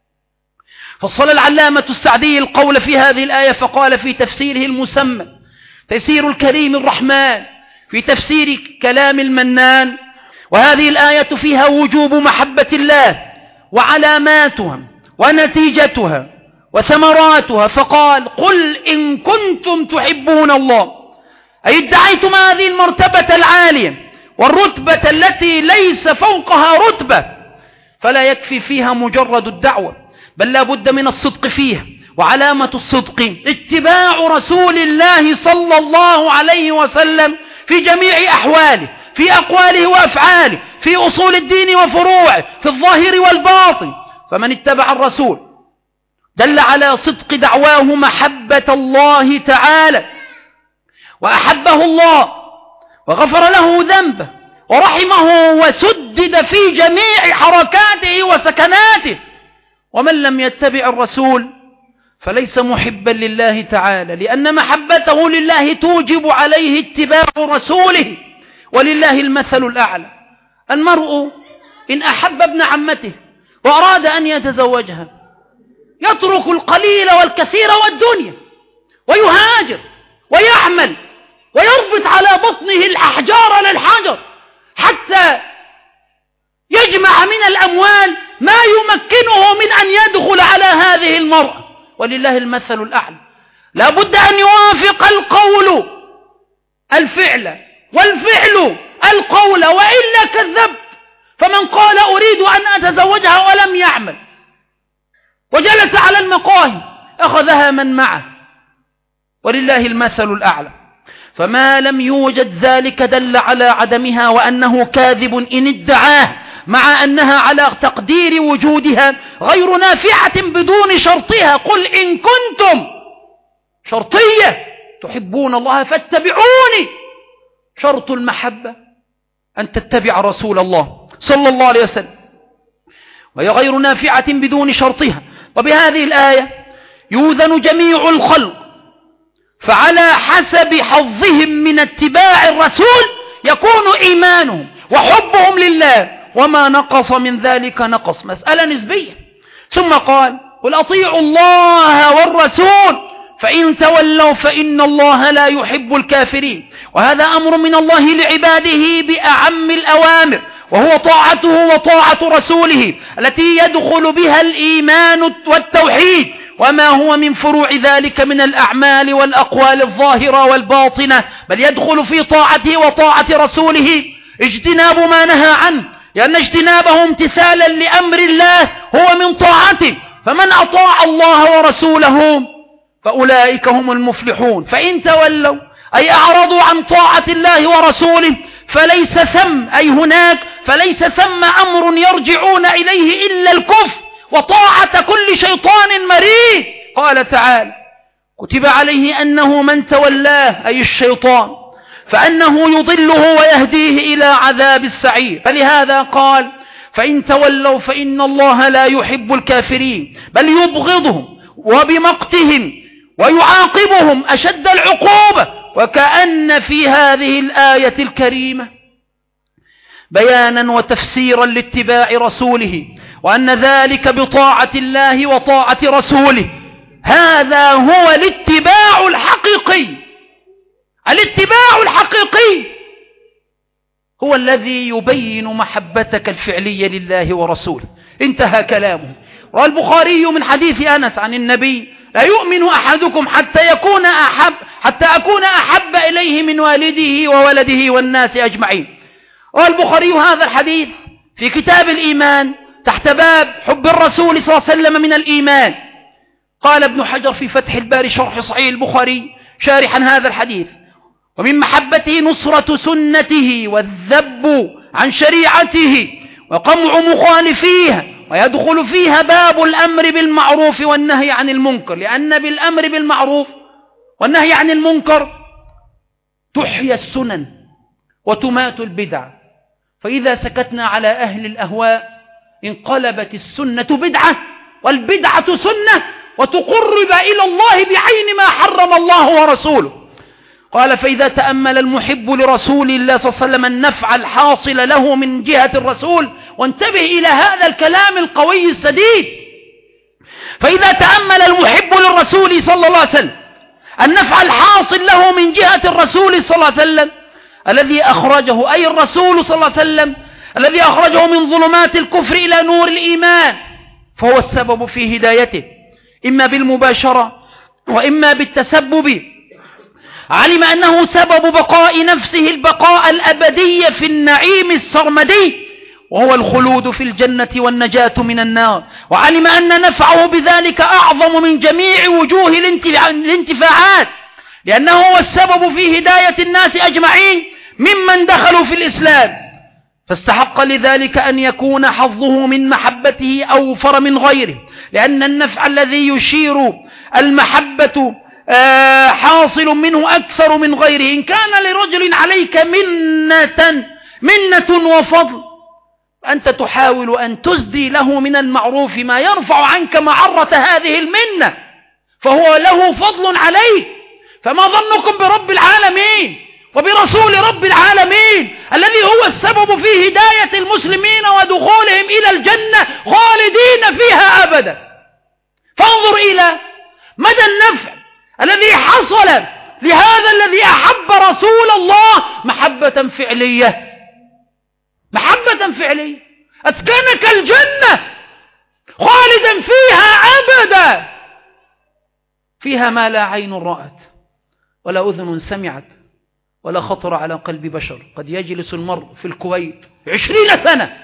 فصل العلامة السعدي القول في هذه الآية فقال في تفسيره المسمى تيسير الكريم الرحمن في تفسير كلام المنان: وهذه الآية فيها وجوب محبة الله وعلاماتها ونتيجتها وثمراتها، فقال: قل إن كنتم تحبون الله، أي ادعيتم هذه المرتبة العالية والرتبة التي ليس فوقها رتبة، فلا يكفي فيها مجرد الدعوة بل لا بد من الصدق فيها. وعلامة الصدق اتباع رسول الله صلى الله عليه وسلم في جميع أحواله، في أقواله وأفعاله، في أصول الدين وفروعه، في الظاهر والباطن. فمن اتبع الرسول دل على صدق دعواه محبة الله تعالى، وأحبه الله وغفر له ذنبه ورحمه وسدد في جميع حركاته وسكناته. ومن لم يتبع الرسول فليس محبا لله تعالى، لأن محبته لله توجب عليه اتباع رسوله. ولله المثل الأعلى: المرء إن أحب ابن عمته وأراد أن يتزوجها يترك القليل والكثير والدنيا ويهاجر ويعمل ويربط على بطنه الأحجار للحجر حتى يجمع من الأموال ما يمكنه من أن يدخل على هذه المرأة. ولله المثل الأعلى. لا بد أن يوافق القول الفعل والفعل القول، وإلا كذب. فمن قال أريد أن أتزوجها ولم يعمل وجلس على المقاهي أخذها من معه، ولله المثل الأعلى. فما لم يوجد ذلك دل على عدمها وأنه كاذب إن ادعاه، مع أنها على تقدير وجودها غير نافعة بدون شرطها. قل إن كنتم شرطية تحبون الله فاتبعوني. شرط المحبة أن تتبع رسول الله صلى الله عليه وسلم، وهي غير نافعة بدون شرطها. وبهذه الآية يوذن جميع الخلق، فعلى حسب حظهم من اتباع الرسول يكون إيمانهم وحبهم لله، وما نقص من ذلك نقص، مسألة نسبية. ثم قال: قل أطيعوا الله والرسول فإن تولوا فإن الله لا يحب الكافرين. وهذا أمر من الله لعباده بأعم الأوامر، وهو طاعته وطاعة رسوله التي يدخل بها الإيمان والتوحيد وما هو من فروع ذلك من الأعمال والأقوال الظاهرة والباطنة، بل يدخل في طاعته وطاعة رسوله اجتناب ما نهى عنه، لأن اجتنابه امتثالا لأمر الله هو من طاعته. فمن أطاع الله ورسوله فأولئك هم المفلحون. فإن تولوا أي أعرضوا عن طاعة الله ورسوله فليس ثم أي هناك فليس ثم أمر يرجعون إليه إلا الكفر وطاعة كل شيطان مريد. قال تعالى: كتب عليه أنه من تولاه أي الشيطان فأنه يضله ويهديه إلى عذاب السعير. فلهذا قال: فإن تولوا فإن الله لا يحب الكافرين، بل يبغضهم وبمقتهم ويعاقبهم أشد العقوبة. وكأن في هذه الآية الكريمة بيانا وتفسيرا لاتباع رسوله، وأن ذلك بطاعة الله وطاعة رسوله. هذا هو الاتباع الحقيقي. الاتباع الحقيقي هو الذي يبين محبتك الفعلية لله ورسوله. انتهى كلامه. روى البخاري من حديث أنس عن النبي: لا يؤمن أحدكم حتى يكون أحب حتى أكون أحب إليه من والده وولده والناس أجمعين. روى البخاري هذا الحديث في كتاب الإيمان تحت باب حب الرسول صلى الله عليه وسلم من الإيمان. قال ابن حجر في فتح الباري شرح صحيح البخاري شارحا هذا الحديث: ومن محبته نصرة سنته والذب عن شريعته وقمع مخالفيها، ويدخل فيها باب الأمر بالمعروف والنهي عن المنكر، لأن بالأمر بالمعروف والنهي عن المنكر تحيى السنن وتمات البدع. فإذا سكتنا على أهل الأهواء انقلبت السنة بدعة والبدعة سنة، وتقرب إلى الله بعين ما حرم الله ورسوله. قال: فإذا تأمل المحب لرسول الله صلى الله عليه وسلم النفع الحاصل له من جهة الرسول، وانتبه إلى هذا الكلام القوي السديد، فإذا تأمل المحب للرسول صلى الله عليه وسلم النفع الحاصل له من جهة الرسول صلى الله عليه وسلم الذي أخرجه، أي الرسول صلى الله عليه وسلم الذي أخرجه من ظلمات الكفر إلى نور الإيمان، فهو السبب في هدايته إما بالمباشرة وإما بالتسبب. علم أنه سبب بقاء نفسه البقاء الأبدي في النعيم السرمدي، وهو الخلود في الجنة والنجاة من النار، وعلم أن نفعه بذلك أعظم من جميع وجوه الانتفاعات، لأنه هو السبب في هداية الناس أجمعين ممن دخلوا في الإسلام، فاستحق لذلك أن يكون حظه من محبته أوفر من غيره، لأن النفع الذي يشير المحبة آه حاصل منه أكثر من غيره. إن كان لرجل عليك منة منة وفضل، أنت تحاول أن تسدي له من المعروف ما يرفع عنك معرة هذه المنة، فهو له فضل عليك. فما ظنكم برب العالمين وبرسول رب العالمين الذي هو السبب في هداية المسلمين ودخولهم إلى الجنة خالدين فيها أبدا. فانظر إلى مدى النفع الذي حصل لهذا الذي أحب رسول الله محبة فعلية، محبة فعلية أسكنك الجنة خالدا فيها أبدا، فيها ما لا عين رأت ولا أذن سمعت ولا خطر على قلب بشر. قد يجلس المرء في الكويت عشرين سنة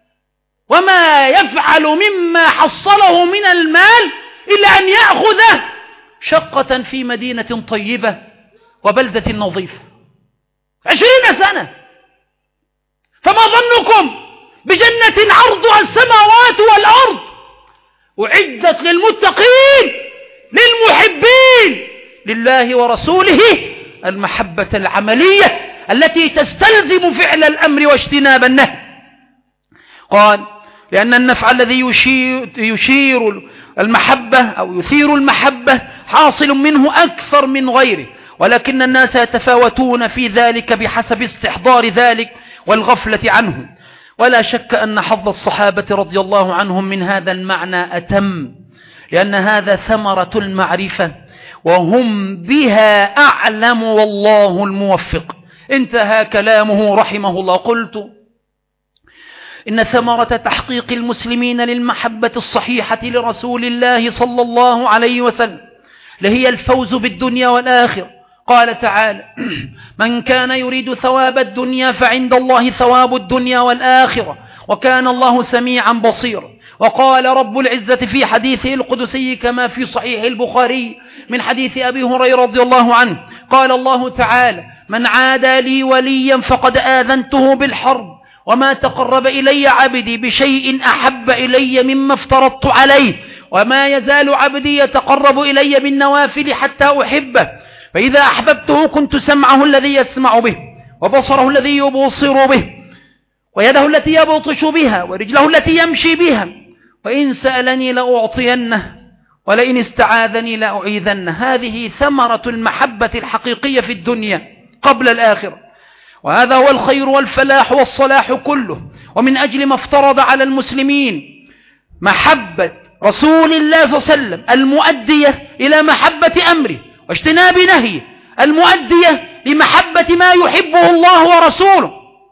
وما يفعل مما حصله من المال إلا أن يأخذه شقة في مدينة طيبة وبلدة نظيفة. عشرين سنة. فما ظنكم بجنة عرضها السماوات والأرض أعدت للمتقين للمحبين لله ورسوله، المحبة العملية التي تستلزم فعل الأمر واجتناب النهي. قال: لأن النفع الذي يشير, يشير المحبة أو يثير المحبة حاصل منه أكثر من غيره، ولكن الناس يتفاوتون في ذلك بحسب استحضار ذلك والغفلة عنه. ولا شك أن حظ الصحابة رضي الله عنهم من هذا المعنى أتم، لأن هذا ثمرة المعرفة وهم بها أعلم والله الموفق. انتهى كلامه رحمه الله. قلت: إن ثمرة تحقيق المسلمين للمحبة الصحيحة لرسول الله صلى الله عليه وسلم لهي الفوز بالدنيا والآخرة. قال تعالى: من كان يريد ثواب الدنيا فعند الله ثواب الدنيا والآخرة وكان الله سميعا بصيرا. وقال رب العزة في حديثه القدسي كما في صحيح البخاري من حديث أبي هريرة رضي الله عنه قال الله تعالى: من عادى لي وليا فقد آذنته بالحرب وما تقرب إلي عبدي بشيء أحب إلي مما افترضت عليه وما يزال عبدي يتقرب إلي بالنوافل حتى أحبه فإذا أحببته كنت سمعه الذي يسمع به وبصره الذي يبصر به ويده التي يبطش بها ورجله التي يمشي بها وإن سألني لأعطينه ولئن استعاذني لأعيذنه. هذه ثمرة المحبة الحقيقية في الدنيا قبل الآخرة، وهذا هو الخير والفلاح والصلاح كله. ومن أجل ما افترض على المسلمين محبة رسول الله صلى الله عليه وسلم المؤدية إلى محبة أمره واجتناب نهيه، المؤدية لمحبة ما يحبه الله ورسوله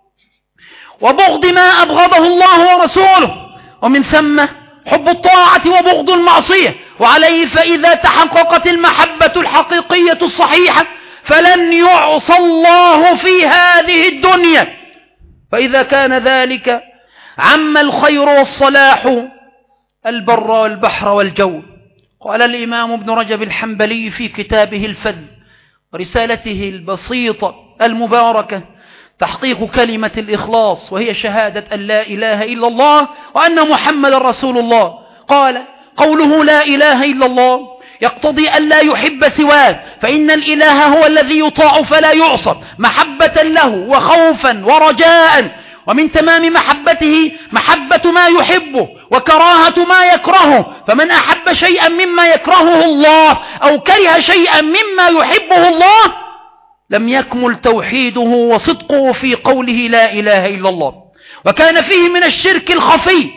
وبغض ما أبغضه الله ورسوله، ومن ثم حب الطاعة وبغض المعصية. وعليه فإذا تحققت المحبة الحقيقية الصحيحة فلن يعصى الله في هذه الدنيا. فإذا كان ذلك عم الخير والصلاح البر والبحر والجو. قال الإمام ابن رجب الحنبلي في كتابه الفذ ورسالته البسيطة المباركة تحقيق كلمة الإخلاص، وهي شهادة أن لا إله إلا الله وأن محمد رسول الله. قال: قوله لا إله إلا الله يقتضي أن لا يحب سواه، فإن الإله هو الذي يطاع فلا يعصى محبة له وخوفا ورجاء. ومن تمام محبته محبة ما يحبه وكراهة ما يكرهه، فمن أحب شيئا مما يكرهه الله أو كره شيئا مما يحبه الله لم يكمل توحيده وصدقه في قوله لا إله إلا الله، وكان فيه من الشرك الخفي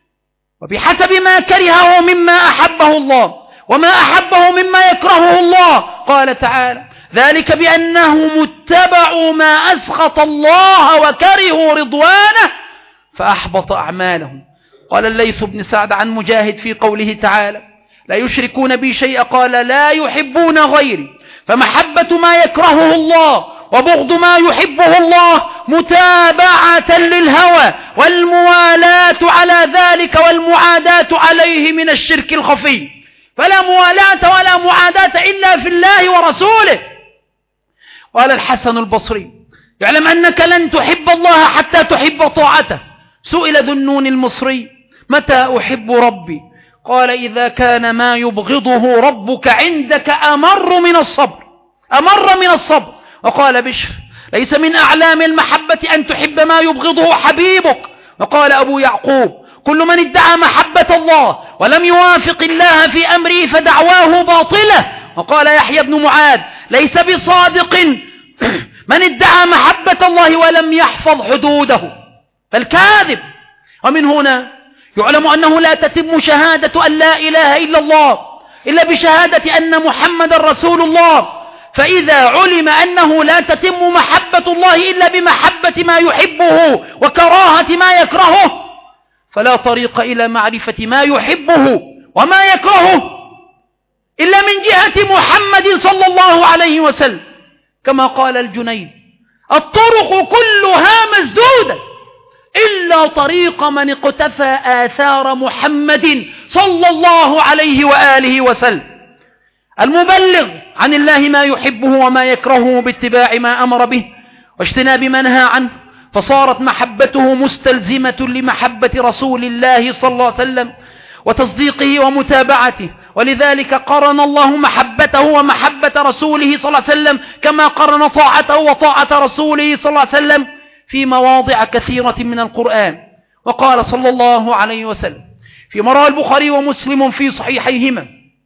وبحسب ما كرهه مما أحبه الله وما أحبه مما يكرهه الله. قال تعالى: ذلك بأنهم اتبعوا ما أسخط الله وكرهوا رضوانه فأحبط أعمالهم. قال الليث بن سعد عن مجاهد في قوله تعالى: لا يشركون بي شيئا قال: لا يحبون غيري. فمحبة ما يكرهه الله وبغض ما يحبه الله متابعة للهوى والموالاة على ذلك والمعاداة عليه من الشرك الخفي، فلا موالاة ولا معاداة إلا في الله ورسوله. قال الحسن البصري: يعلم أنك لن تحب الله حتى تحب طاعته. سئل ذو النون المصري: متى أحب ربي؟ قال: إذا كان ما يبغضه ربك عندك أمر من الصبر أمر من الصبر. وقال بشر: ليس من أعلام المحبة أن تحب ما يبغضه حبيبك. وقال أبو يعقوب: كل من ادعى محبة الله ولم يوافق الله في أمره فدعواه باطلة. وقال يحيى بن معاذ: ليس بصادق من ادعى محبة الله ولم يحفظ حدوده بل كاذب. ومن هنا يعلم أنه لا تتم شهادة أن لا إله إلا الله إلا بشهادة أن محمد رسول الله. فإذا علم أنه لا تتم محبة الله إلا بمحبة ما يحبه وكراهة ما يكرهه فلا طريق إلى معرفة ما يحبه وما يكرهه إلا من جهة محمد صلى الله عليه وسلم. كما قال الجنيد: الطرق كلها مسدودة إلا طريق من اقتفى آثار محمد صلى الله عليه وآله وسلم، المبلغ عن الله ما يحبه وما يكرهه باتباع ما أمر به واجتناب ما نهى عنه، فصارت محبته مستلزمة لمحبة رسول الله صلى الله عليه وسلم وتصديقه ومتابعته. ولذلك قرن الله محبته ومحبة رسوله صلى الله عليه وسلم كما قرن طاعته وطاعة رسوله صلى الله عليه وسلم في مواضع كثيرة من القرآن. وقال صلى الله عليه وسلم فيما رواه البخاري ومسلم في صحيحيهما: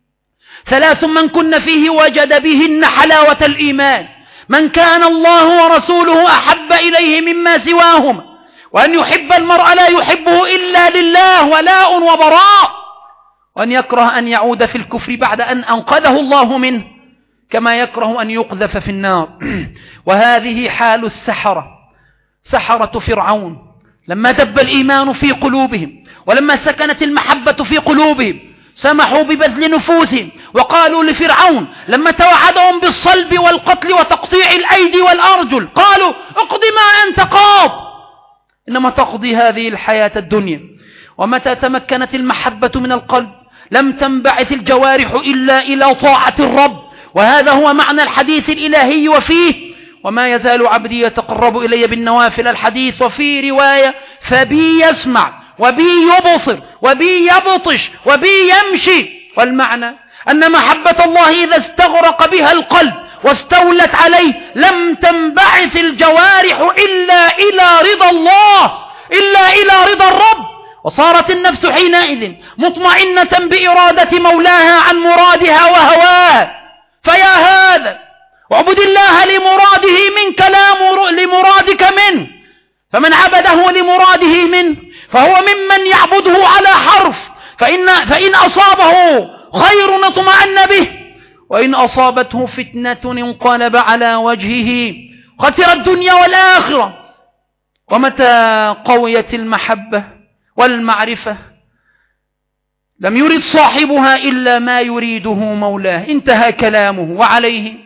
ثلاث من كن فيه وجد بهن حلاوة الإيمان: من كان الله ورسوله أحب إليه مما سواهما، وأن يحب المرء لا يحبه إلا لله ولاء وبراء، وأن يكره أن يعود في الكفر بعد أن أنقذه الله منه كما يكره أن يقذف في النار. وهذه حال السحرة، سحرة فرعون لما دب الإيمان في قلوبهم ولما سكنت المحبة في قلوبهم سمحوا ببذل نفوسهم، وقالوا لفرعون لما توعدهم بالصلب والقتل وتقطيع الأيدي والأرجل قالوا اقض ما أنت قاض، إنما تقضي هذه الحياة الدنيا. ومتى تمكنت المحبة من القلب لم تنبعث الجوارح إلا إلى طاعة الرب، وهذا هو معنى الحديث الإلهي وفيه وما يزال عبدي يتقرب إلي بالنوافل الحديث، وفي رواية فبي يسمع وبي يبصر وبي يبطش وبي يمشي. والمعنى أن محبة الله إذا استغرق بها القلب واستولت عليه لم تنبعث الجوارح إلا إلى رضا الله، إلا إلى رضا الرب، وصارت النفس حينئذ مطمئنة بإرادة مولاها عن مرادها وهواها. فيا هذا واعبد الله لمراده منك لا لمرادك منه، فمن عبده لمراده منه فهو ممن يعبده على حرف، فإن, فإن أصابه خير اطمأن به، وإن أصابته فتنة انقلب على وجهه خسر الدنيا والآخرة. ومتى قويت المحبة والمعرفة لم يرد صاحبها إلا ما يريده مولاه. انتهى كلامه. وعليه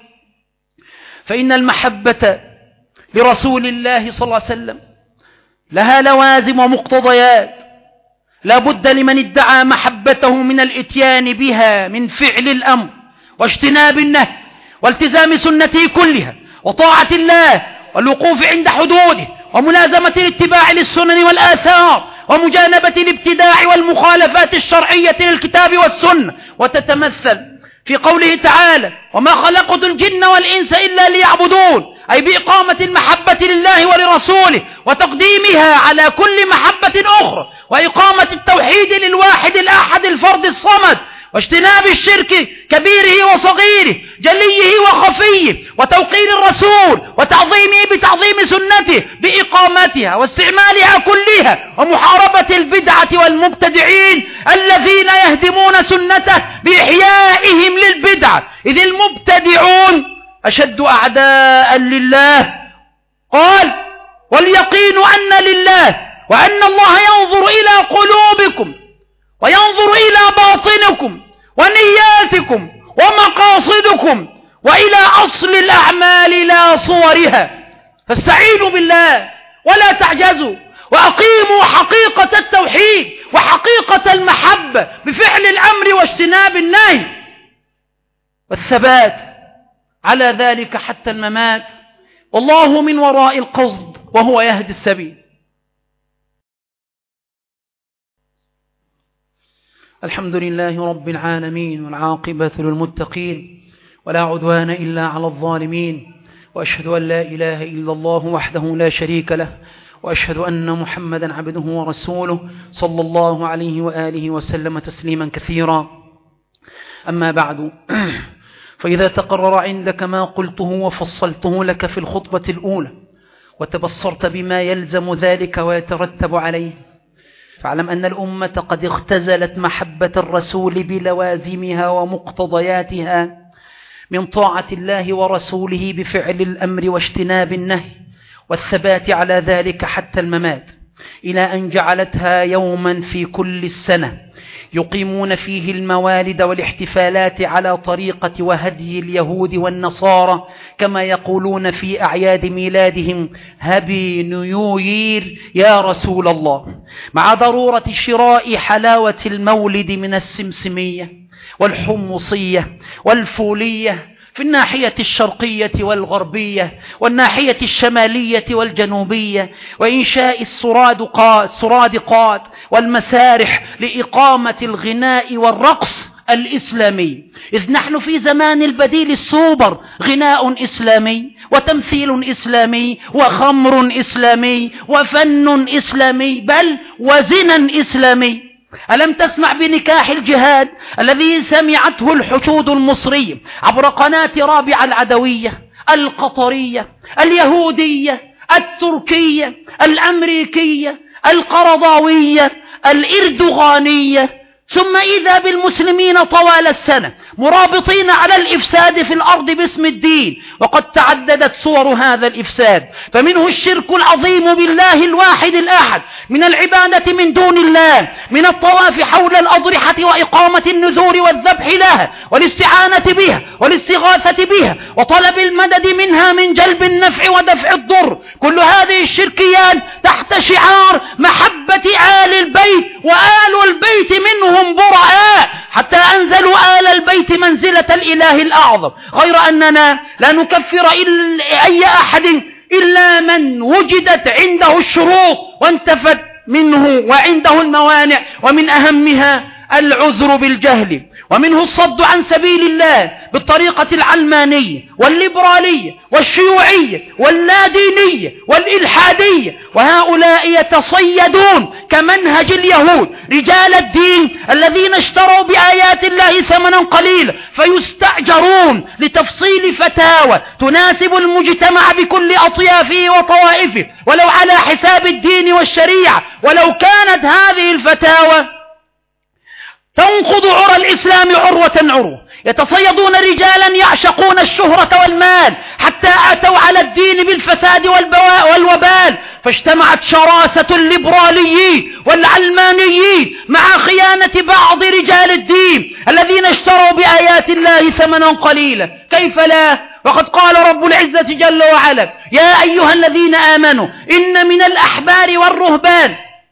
فإن المحبة لرسول الله صلى الله عليه وسلم لها لوازم ومقتضيات لا بد لمن ادعى محبته من الاتيان بها من فعل الأمر واجتناب النهي والتزام سنته كلها وطاعة الله والوقوف عند حدوده وملازمة الاتباع للسنن والآثار ومجانبة الابتداع والمخالفات الشرعية للكتاب والسنة، وتتمثل في قوله تعالى وما خلقت الجن والإنس إلا ليعبدون، أي بإقامة المحبة لله ولرسوله وتقديمها على كل محبة أخرى، وإقامة التوحيد للواحد الأحد الفرد الصمد، واجتناب الشرك كبيره وصغيره جليه وخفيه، وتوقير الرسول وتعظيمه بتعظيم سنته بإقامتها واستعمالها كلها، ومحاربة البدعة والمبتدعين الذين يهدمون سنته بإحيائهم للبدعة، إذ المبتدعون أشد أعداء لله. قال واليقين أن لله وأن الله ينظر إلى قلوبكم وينظر إلى باطنكم ونياتكم ومقاصدكم وإلى أصل الأعمال لا صورها، فاستعينوا بالله ولا تعجزوا، وأقيموا حقيقة التوحيد وحقيقة المحبة بفعل الأمر واجتناب النهي، والثبات على ذلك حتى الممات، والله من وراء القصد وهو يهدي السبيل. الحمد لله رب العالمين، والعاقبة للمتقين، ولا عدوان إلا على الظالمين، وأشهد أن لا إله إلا الله وحده لا شريك له، وأشهد أن محمدا عبده ورسوله صلى الله عليه وآله وسلم تسليما كثيرا. أما بعد، فإذا تقرر عندك ما قلته وفصلته لك في الخطبة الأولى وتبصرت بما يلزم ذلك ويترتب عليه، فاعلم أن الأمة قد اختزلت محبة الرسول بلوازمها ومقتضياتها من طاعة الله ورسوله بفعل الأمر واجتناب النهي والثبات على ذلك حتى الممات، إلى أن جعلتها يوما في كل السنة يقيمون فيه الموالد والاحتفالات على طريقة وهدي اليهود والنصارى، كما يقولون في أعياد ميلادهم هابي نيو يير يا رسول الله، مع ضرورة شراء حلاوة المولد من السمسمية والحمصية والفولية في الناحية الشرقية والغربية والناحية الشمالية والجنوبية، وإنشاء السرادقات والمسارح لإقامة الغناء والرقص الإسلامي، إذ نحن في زمان البديل السوبر، غناء إسلامي وتمثيل إسلامي وخمر إسلامي وفن إسلامي بل وزنا إسلامي. ألم تسمع بنكاح الجهاد الذي سمعته الحشود المصرية عبر قناة رابعة العدوية القطرية اليهودية التركية الأمريكية القرضاوية الإردغانية؟ ثم إذا بالمسلمين طوال السنة مرابطين على الإفساد في الأرض باسم الدين، وقد تعددت صور هذا الإفساد، فمنه الشرك العظيم بالله الواحد الأحد، من العبادة من دون الله، من الطواف حول الأضرحة وإقامة النذور والذبح لها والاستعانة بها والاستغاثة بها وطلب المدد منها من جلب النفع ودفع الضر. كل هذه الشركيات تحت شعار محبة آل البيت، وآل البيت منهم براء حتى أنزلوا آل البيت منزلة الإله الأعظم، غير أننا لا نكفر إلا أي أحد إلا من وجدت عنده الشروط وانتفت منه وعنده الموانع، ومن أهمها العذر بالجهل، ومنه الصد عن سبيل الله بالطريقة العلمانية والليبرالية والشيوعية واللادينية والإلحادية، وهؤلاء يتصيدون كمنهج اليهود رجال الدين الذين اشتروا بآيات الله ثمنا قليلا، فيستأجرون لتفصيل فتاوى تناسب المجتمع بكل أطيافه وطوائفه ولو على حساب الدين والشريعة، ولو كانت هذه الفتاوى تنقض عرى الإسلام عروة عروة. يتصيدون رجالا يعشقون الشهرة والمال حتى أتوا على الدين بالفساد والوبال، فاجتمعت شراسة الليبراليين والعلمانيين مع خيانة بعض رجال الدين الذين اشتروا بآيات الله ثمنا قليلا. كيف لا؟ وقد قال رب العزة جل وعلا: يا أيها الذين آمنوا إن من الأحبار والرهبان،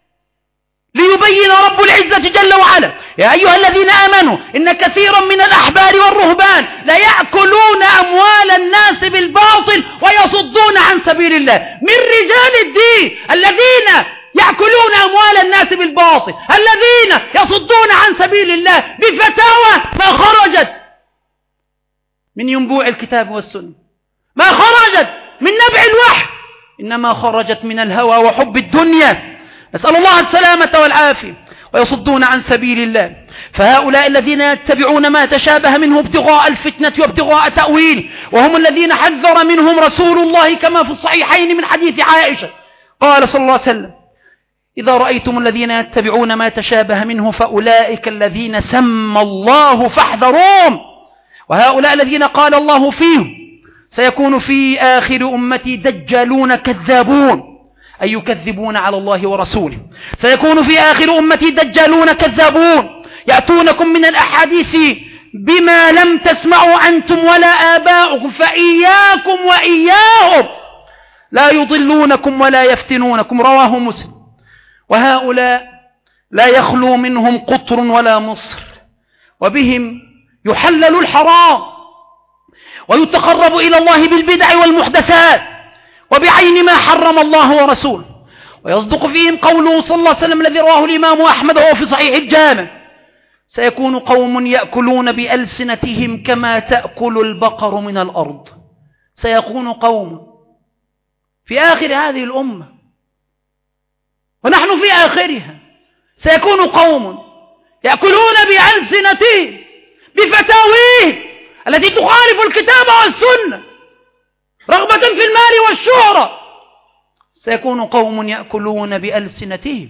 ليبين رب العزة جل وعلا: يا أيها الذين آمنوا إن كثيرا من الأحبار والرهبان لا يأكلون أموال الناس بالباطل ويصدون عن سبيل الله. من رجال الدين الذين يأكلون أموال الناس بالباطل، الذين يصدون عن سبيل الله بفتاوى ما خرجت من ينبوع الكتاب والسنة، ما خرجت من نبع الوحي، إنما خرجت من الهوى وحب الدنيا، نسأل الله السلامة والعافية، ويصدون عن سبيل الله. فهؤلاء الذين يتبعون ما تشابه منه ابتغاء الفتنة وابتغاء تأويل، وهم الذين حذر منهم رسول الله كما في الصحيحين من حديث عائشة قال صلى الله عليه وسلم: إذا رأيتم الذين يتبعون ما تشابه منه فأولئك الذين سمى الله فاحذروهم. وهؤلاء الذين قال الله فيهم: سيكون في آخر أمتي دجالون كذابون، أي يكذبون على الله ورسوله. سيكون في آخر أمتي دجالون كذابون يأتونكم من الأحاديث بما لم تسمعوا أنتم ولا آباؤكم، فإياكم وإياهم لا يضلونكم ولا يفتنونكم. رواه مسلم. وهؤلاء لا يخلو منهم قطر ولا مصر، وبهم يحلل الحرام ويتقرب إلى الله بالبدع والمحدثات وبعين ما حرم الله ورسوله. ويصدق فيهم قوله صلى الله عليه وسلم الذي رواه الإمام أحمد وهو في صحيح الجامع: سيكون قوم يأكلون بألسنتهم كما تأكل البقر من الأرض. سيكون قوم في آخر هذه الأمة ونحن في آخرها، سيكون قوم يأكلون بألسنتهم بفتاويه التي تخالف الكتاب والسنة رغبة في المال والشهرة. سيكون قوم يأكلون بألسنتهم.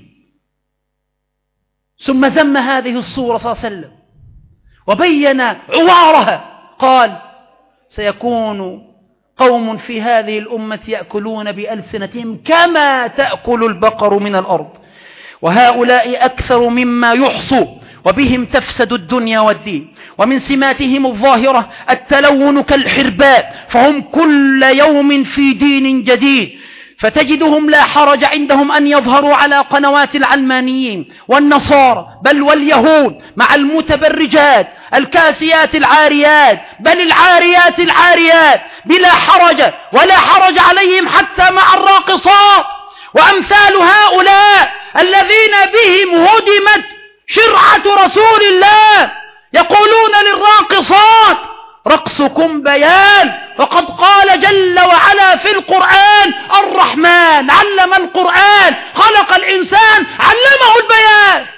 ثم ذم هذه الصورة صلى الله عليه وسلم وبين عوارها، قال: سيكون قوم في هذه الأمة يأكلون بألسنتهم كما تأكل البقر من الأرض. وهؤلاء أكثر مما يحصوا، وبهم تفسد الدنيا والدين. ومن سماتهم الظاهرة التلون كالحرباء، فهم كل يوم في دين جديد، فتجدهم لا حرج عندهم أن يظهروا على قنوات العلمانيين والنصارى بل واليهود مع المتبرجات الكاسيات العاريات، بل العاريات العاريات بلا حرج، ولا حرج عليهم حتى مع الراقصات. وأمثال هؤلاء الذين بهم هدمت شرعة رسول الله يقولون للراقصات: رقصكم بيان. وقد قال جل وعلا في القرآن: الرحمن علم القرآن خلق الإنسان علمه البيان.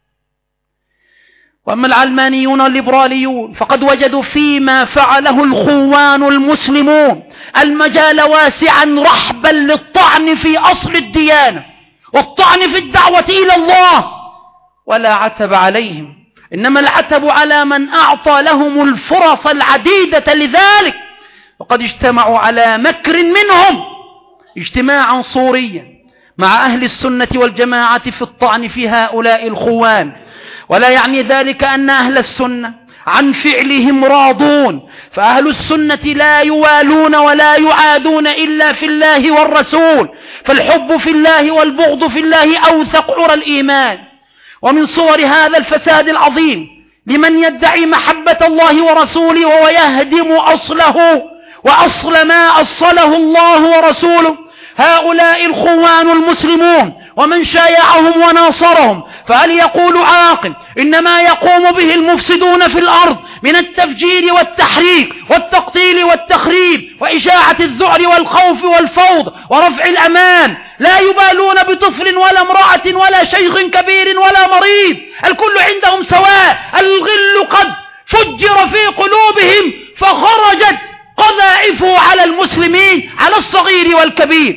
وأما العلمانيون الليبراليون فقد وجدوا فيما فعله الخوان المسلمون المجال واسعا رحبا للطعن في أصل الديانة والطعن في الدعوة إلى الله، ولا عتب عليهم إنما العتب على من أعطى لهم الفرص العديدة لذلك، وقد اجتمعوا على مكر منهم اجتماعا صوريا مع أهل السنة والجماعة في الطعن في هؤلاء الخوان. ولا يعني ذلك أن أهل السنة عن فعلهم راضون، فأهل السنة لا يوالون ولا يعادون إلا في الله والرسول، فالحب في الله والبغض في الله أوثق عرى الإيمان. ومن صور هذا الفساد العظيم لمن يدعي محبة الله ورسوله وهو يهدم أصله وأصل ما أصله الله ورسوله هؤلاء الخوان المسلمون ومن شايعهم وناصرهم. فهل يقول عاقل إن ما يقوم به المفسدون في الأرض من التفجير والتحريق والتقتيل والتخريب وإشاعة الذعر والخوف والفوضى ورفع الأمان لا يبالون بطفل ولا امرأة ولا شيخ كبير ولا مريض، الكل عندهم سواء، الغل قد فجر في قلوبهم فخرجت قذائفه على المسلمين، على الصغير والكبير،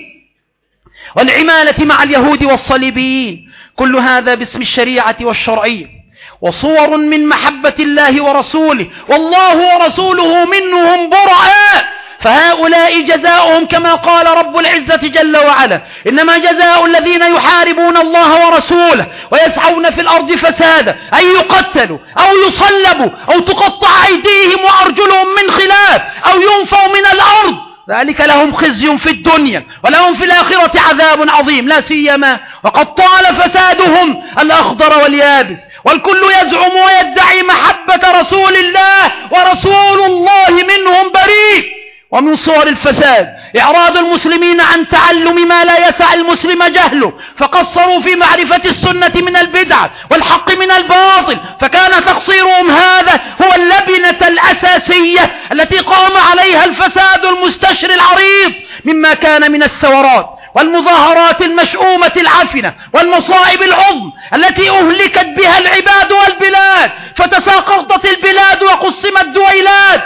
والعمالة مع اليهود والصليبيين، كل هذا باسم الشريعة والشرعية، وصور من محبة الله ورسوله، والله ورسوله منهم براء. فهؤلاء جزاؤهم كما قال رب العزة جل وعلا: إنما جزاء الذين يحاربون الله ورسوله ويسعون في الأرض فسادا أن يقتلوا أو يصلبوا أو تقطع أيديهم وأرجلهم من خلاف أو ينفوا من الأرض، ذلك لهم خزي في الدنيا ولهم في الآخرة عذاب عظيم. لا سيما وقد طال فسادهم الأخضر واليابس، والكل يزعم ويدعي محبة رسول الله ورسول الله منهم بريء. ومن صور الفساد إعراض المسلمين عن تعلم ما لا يسع المسلم جهله، فقصروا في معرفة السنة من البدعة والحق من الباطل، فكان تقصيرهم هذا هو اللبنة الأساسية التي قام عليها الفساد المستشر العريض، مما كان من الثورات والمظاهرات المشؤومة العفنة والمصائب العظم التي أهلكت بها العباد والبلاد، فتساقطت البلاد وقسمت دويلات،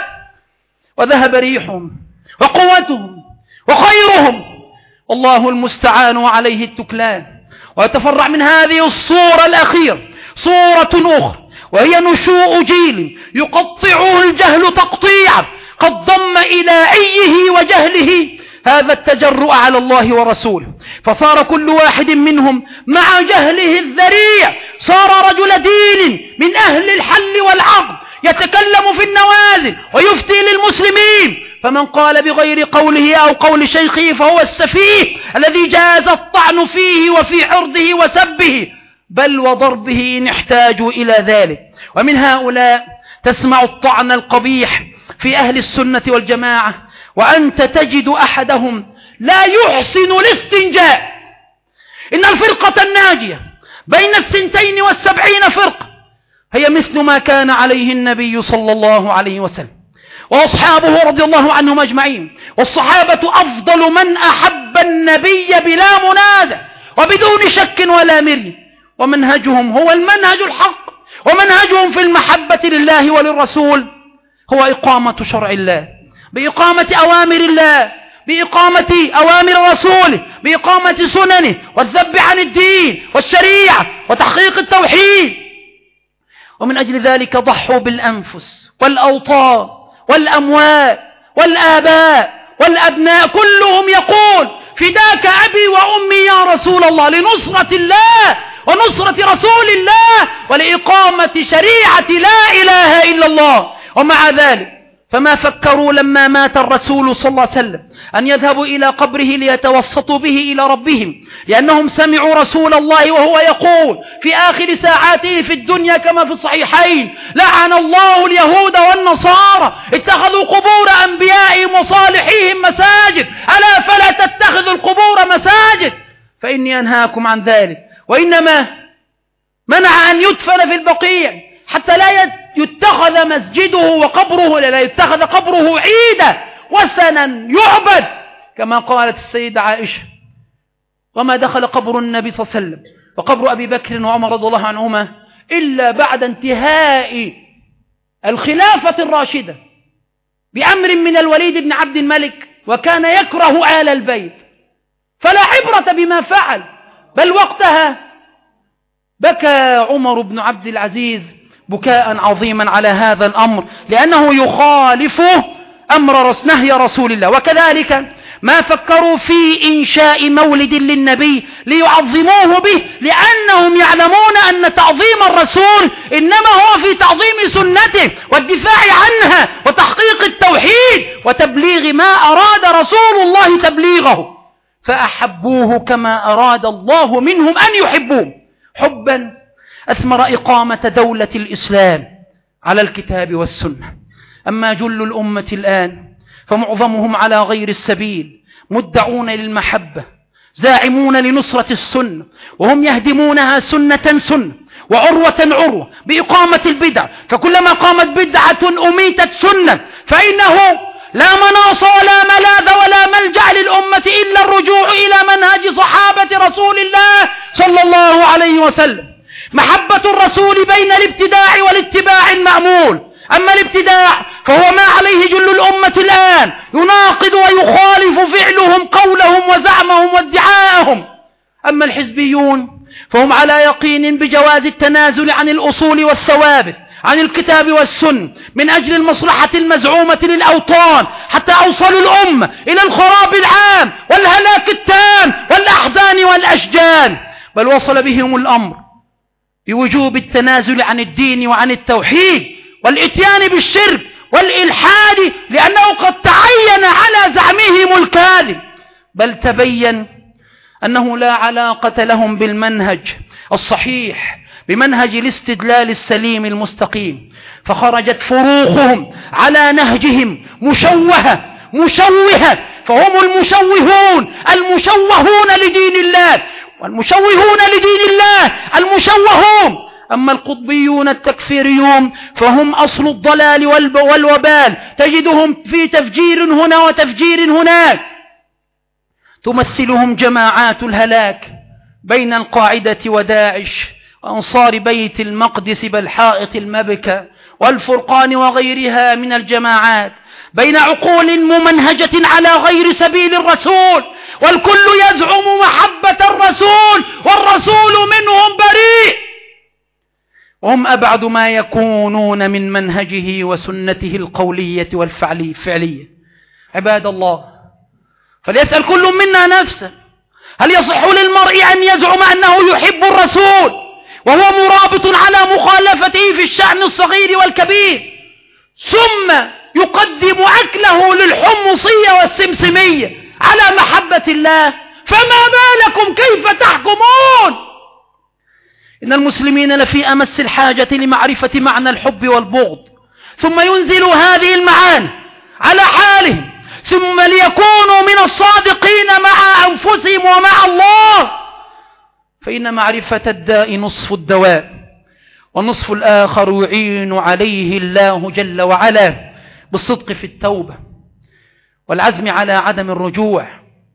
وذهب ريحهم وقوتهم وخيرهم، والله المستعان وعليه التكلان. ويتفرع من هذه الصورة الأخيرة صورة أخرى، وهي نشوء جيل يقطعه الجهل تقطيعا قد ضم إلى عيه وجهله هذا التجرؤ على الله ورسوله، فصار كل واحد منهم مع جهله الذريع صار رجل دين من أهل الحل والعقد، يتكلم في النوازل ويفتي للمسلمين، فمن قال بغير قوله أو قول شيخه فهو السفيه الذي جاز الطعن فيه وفي عرضه وسبه، بل وضربه إن احتاجوا إلى ذلك. ومن هؤلاء تسمع الطعن القبيح في أهل السنة والجماعة، وأنت تجد أحدهم لا يحسن الاستنجاء. إن الفرقة الناجية بين السنتين والسبعين فرقة هي مثل ما كان عليه النبي صلى الله عليه وسلم وأصحابه رضي الله عنهم أجمعين، والصحابة أفضل من أحب النبي بلا منازع وبدون شك ولا مري، ومنهجهم هو المنهج الحق، ومنهجهم في المحبة لله وللرسول هو إقامة شرع الله، بإقامة أوامر الله، بإقامة أوامر رسوله، بإقامة سننه، والذب عن الدين والشريعة وتحقيق التوحيد. ومن أجل ذلك ضحوا بالأنفس والأوطان والأموال والآباء والأبناء، كلهم يقول: فداك أبي وأمي يا رسول الله، لنصرة الله ونصرة رسول الله ولإقامة شريعة لا إله إلا الله. ومع ذلك فما فكروا لما مات الرسول صلى الله عليه وسلم أن يذهبوا إلى قبره ليتوسطوا به إلى ربهم، لأنهم سمعوا رسول الله وهو يقول في آخر ساعاته في الدنيا كما في الصحيحين: لعن الله اليهود والنصارى اتخذوا قبور أنبيائهم وصالحيهم مساجد، ألا فلا تتخذوا القبور مساجد، فإني أنهاكم عن ذلك. وإنما منع أن يدفن في البقيع حتى لا يتخذ مسجده وقبره، لا يتخذ قبره عيدا وثنا يعبد، كما قالت السيدة عائشة: وما دخل قبر النبي صلى الله عليه وسلم وقبر أبي بكر وعمر رضي الله عنهما إلا بعد انتهاء الخلافة الراشدة بأمر من الوليد بن عبد الملك، وكان يكره آل البيت، فلا عبرة بما فعل. بل وقتها بكى عمر بن عبد العزيز بكاء عظيما على هذا الأمر، لأنه يخالف أمر نهي رسول الله. وكذلك ما فكروا في إنشاء مولد للنبي ليعظموه به، لأنهم يعلمون أن تعظيم الرسول إنما هو في تعظيم سنته والدفاع عنها وتحقيق التوحيد وتبليغ ما أراد رسول الله تبليغه، فأحبوه كما أراد الله منهم أن يحبوه حبا أثمر إقامة دولة الإسلام على الكتاب والسنة. أما جل الأمة الآن فمعظمهم على غير السبيل، مدعون للمحبة، زاعمون لنصرة السنة، وهم يهدمونها سنة سنة وعروة عروة بإقامة البدع، فكلما قامت بدعة أميتت سنة، فإنه لا مناص ولا ملاذ ولا ملجأ للأمة إلا الرجوع إلى منهج صحابة رسول الله صلى الله عليه وسلم. محبة الرسول بين الابتداع والاتباع المأمول. أما الابتداع فهو ما عليه جل الأمة الآن، يناقض ويخالف فعلهم قولهم وزعمهم وادعاءهم. أما الحزبيون فهم على يقين بجواز التنازل عن الأصول والثوابت عن الكتاب والسنة من أجل المصلحة المزعومة للأوطان، حتى أوصلوا الأمة إلى الخراب العام والهلاك التام والأحزان والأشجان، بل وصل بهم الأمر بوجوب التنازل عن الدين وعن التوحيد والإتيان بالشرك والإلحاد، لأنه قد تعين على زعمهم الكاذب، بل تبين أنه لا علاقة لهم بالمنهج الصحيح، بمنهج الاستدلال السليم المستقيم، فخرجت فروخهم على نهجهم مشوهة مشوهة، فهم المشوهون المشوهون لدين الله، والمشوهون لدين الله المشوهون. أما القطبيون التكفيريون فهم أصل الضلال والوبال، تجدهم في تفجير هنا وتفجير هناك، تمثلهم جماعات الهلاك بين القاعدة وداعش وأنصار بيت المقدس بل حائط المبكى والفرقان وغيرها من الجماعات، بين عقول ممنهجة على غير سبيل الرسول، والكل يزعم محبة الرسول والرسول منهم بريء، وهم أبعد ما يكونون من منهجه وسنته القولية والفعلية. عباد الله، فليسأل كل منا نفسه، هل يصح للمرء أن يزعم أنه يحب الرسول وهو مرابط على مخالفته في الشأن الصغير والكبير، ثم يقدم أكله للحمصية والسمسمية على محبة الله؟ فما بالكم كيف تحكمون؟ إن المسلمين لفي أمس الحاجة لمعرفة معنى الحب والبغض، ثم ينزل هذه المعاني على حالهم، ثم ليكونوا من الصادقين مع أنفسهم ومع الله، فإن معرفة الداء نصف الدواء، والنصف الآخر يعين عليه الله جل وعلا بالصدق في التوبة والعزم على عدم الرجوع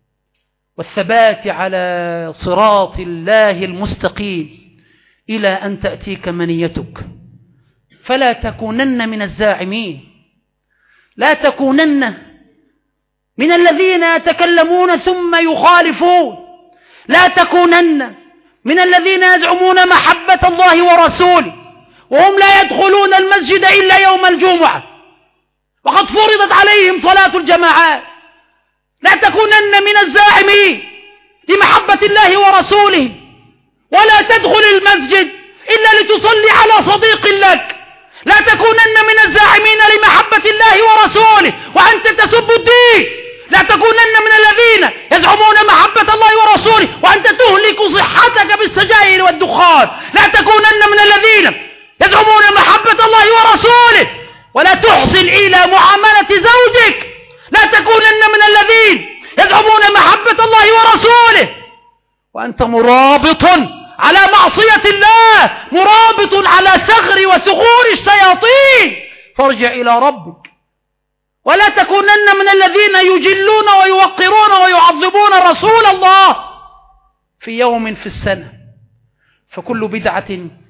والثبات على صراط الله المستقيم إلى أن تأتيك منيتك. فلا تكونن من الزاعمين، لا تكونن من الذين يتكلمون ثم يخالفون، لا تكونن من الذين يزعمون محبة الله ورسوله وهم لا يدخلون المسجد إلا يوم الجمعة وقد فرضت عليهم صلاة الجماعات. لا تكونن من الزاعمين لمحبة الله ورسوله ولا تدخل المسجد إلا لتصلي على صديق لك. لا تكونن من الزاعمين لمحبة الله ورسوله وأنت تسب الدين. لا تكونن من الذين يزعمون محبة الله ورسوله وأنت تهلك صحتك بالسجائر والدخان. لا تكونن من الذين يزعمون محبة الله ورسوله ولا تحسن إلى معاملة زوجك. لا تكونن من الذين يزعمون محبة الله ورسوله وأنت مرابط على معصية الله، مرابط على ثغر وثغور الشياطين. فارجع إلى ربك. ولا تكونن من الذين يجلون ويوقرون ويعظمون رسول الله في يوم في السنة، فكل بدعة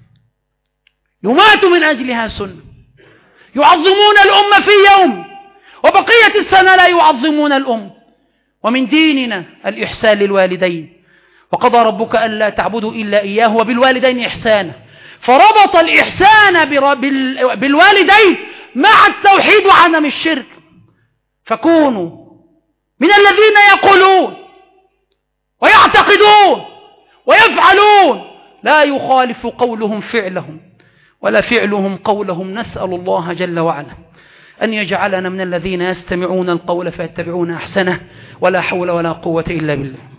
يمات من أجلها سنة. يعظمون الأمة في يوم وبقية السنة لا يعظمون الأمة. ومن ديننا الإحسان للوالدين، وقضى ربك ألا تعبدوا إلا إياه وبالوالدين إحسانا. فربط الإحسان بالوالدين مع التوحيد وعدم الشرك. فكونوا من الذين يقولون ويعتقدون ويفعلون لا يخالف قولهم فعلهم ولا فعلهم قولهم. نسأل الله جل وعلا أن يجعلنا من الذين يستمعون القول فيتبعون أحسنه، ولا حول ولا قوة إلا بالله.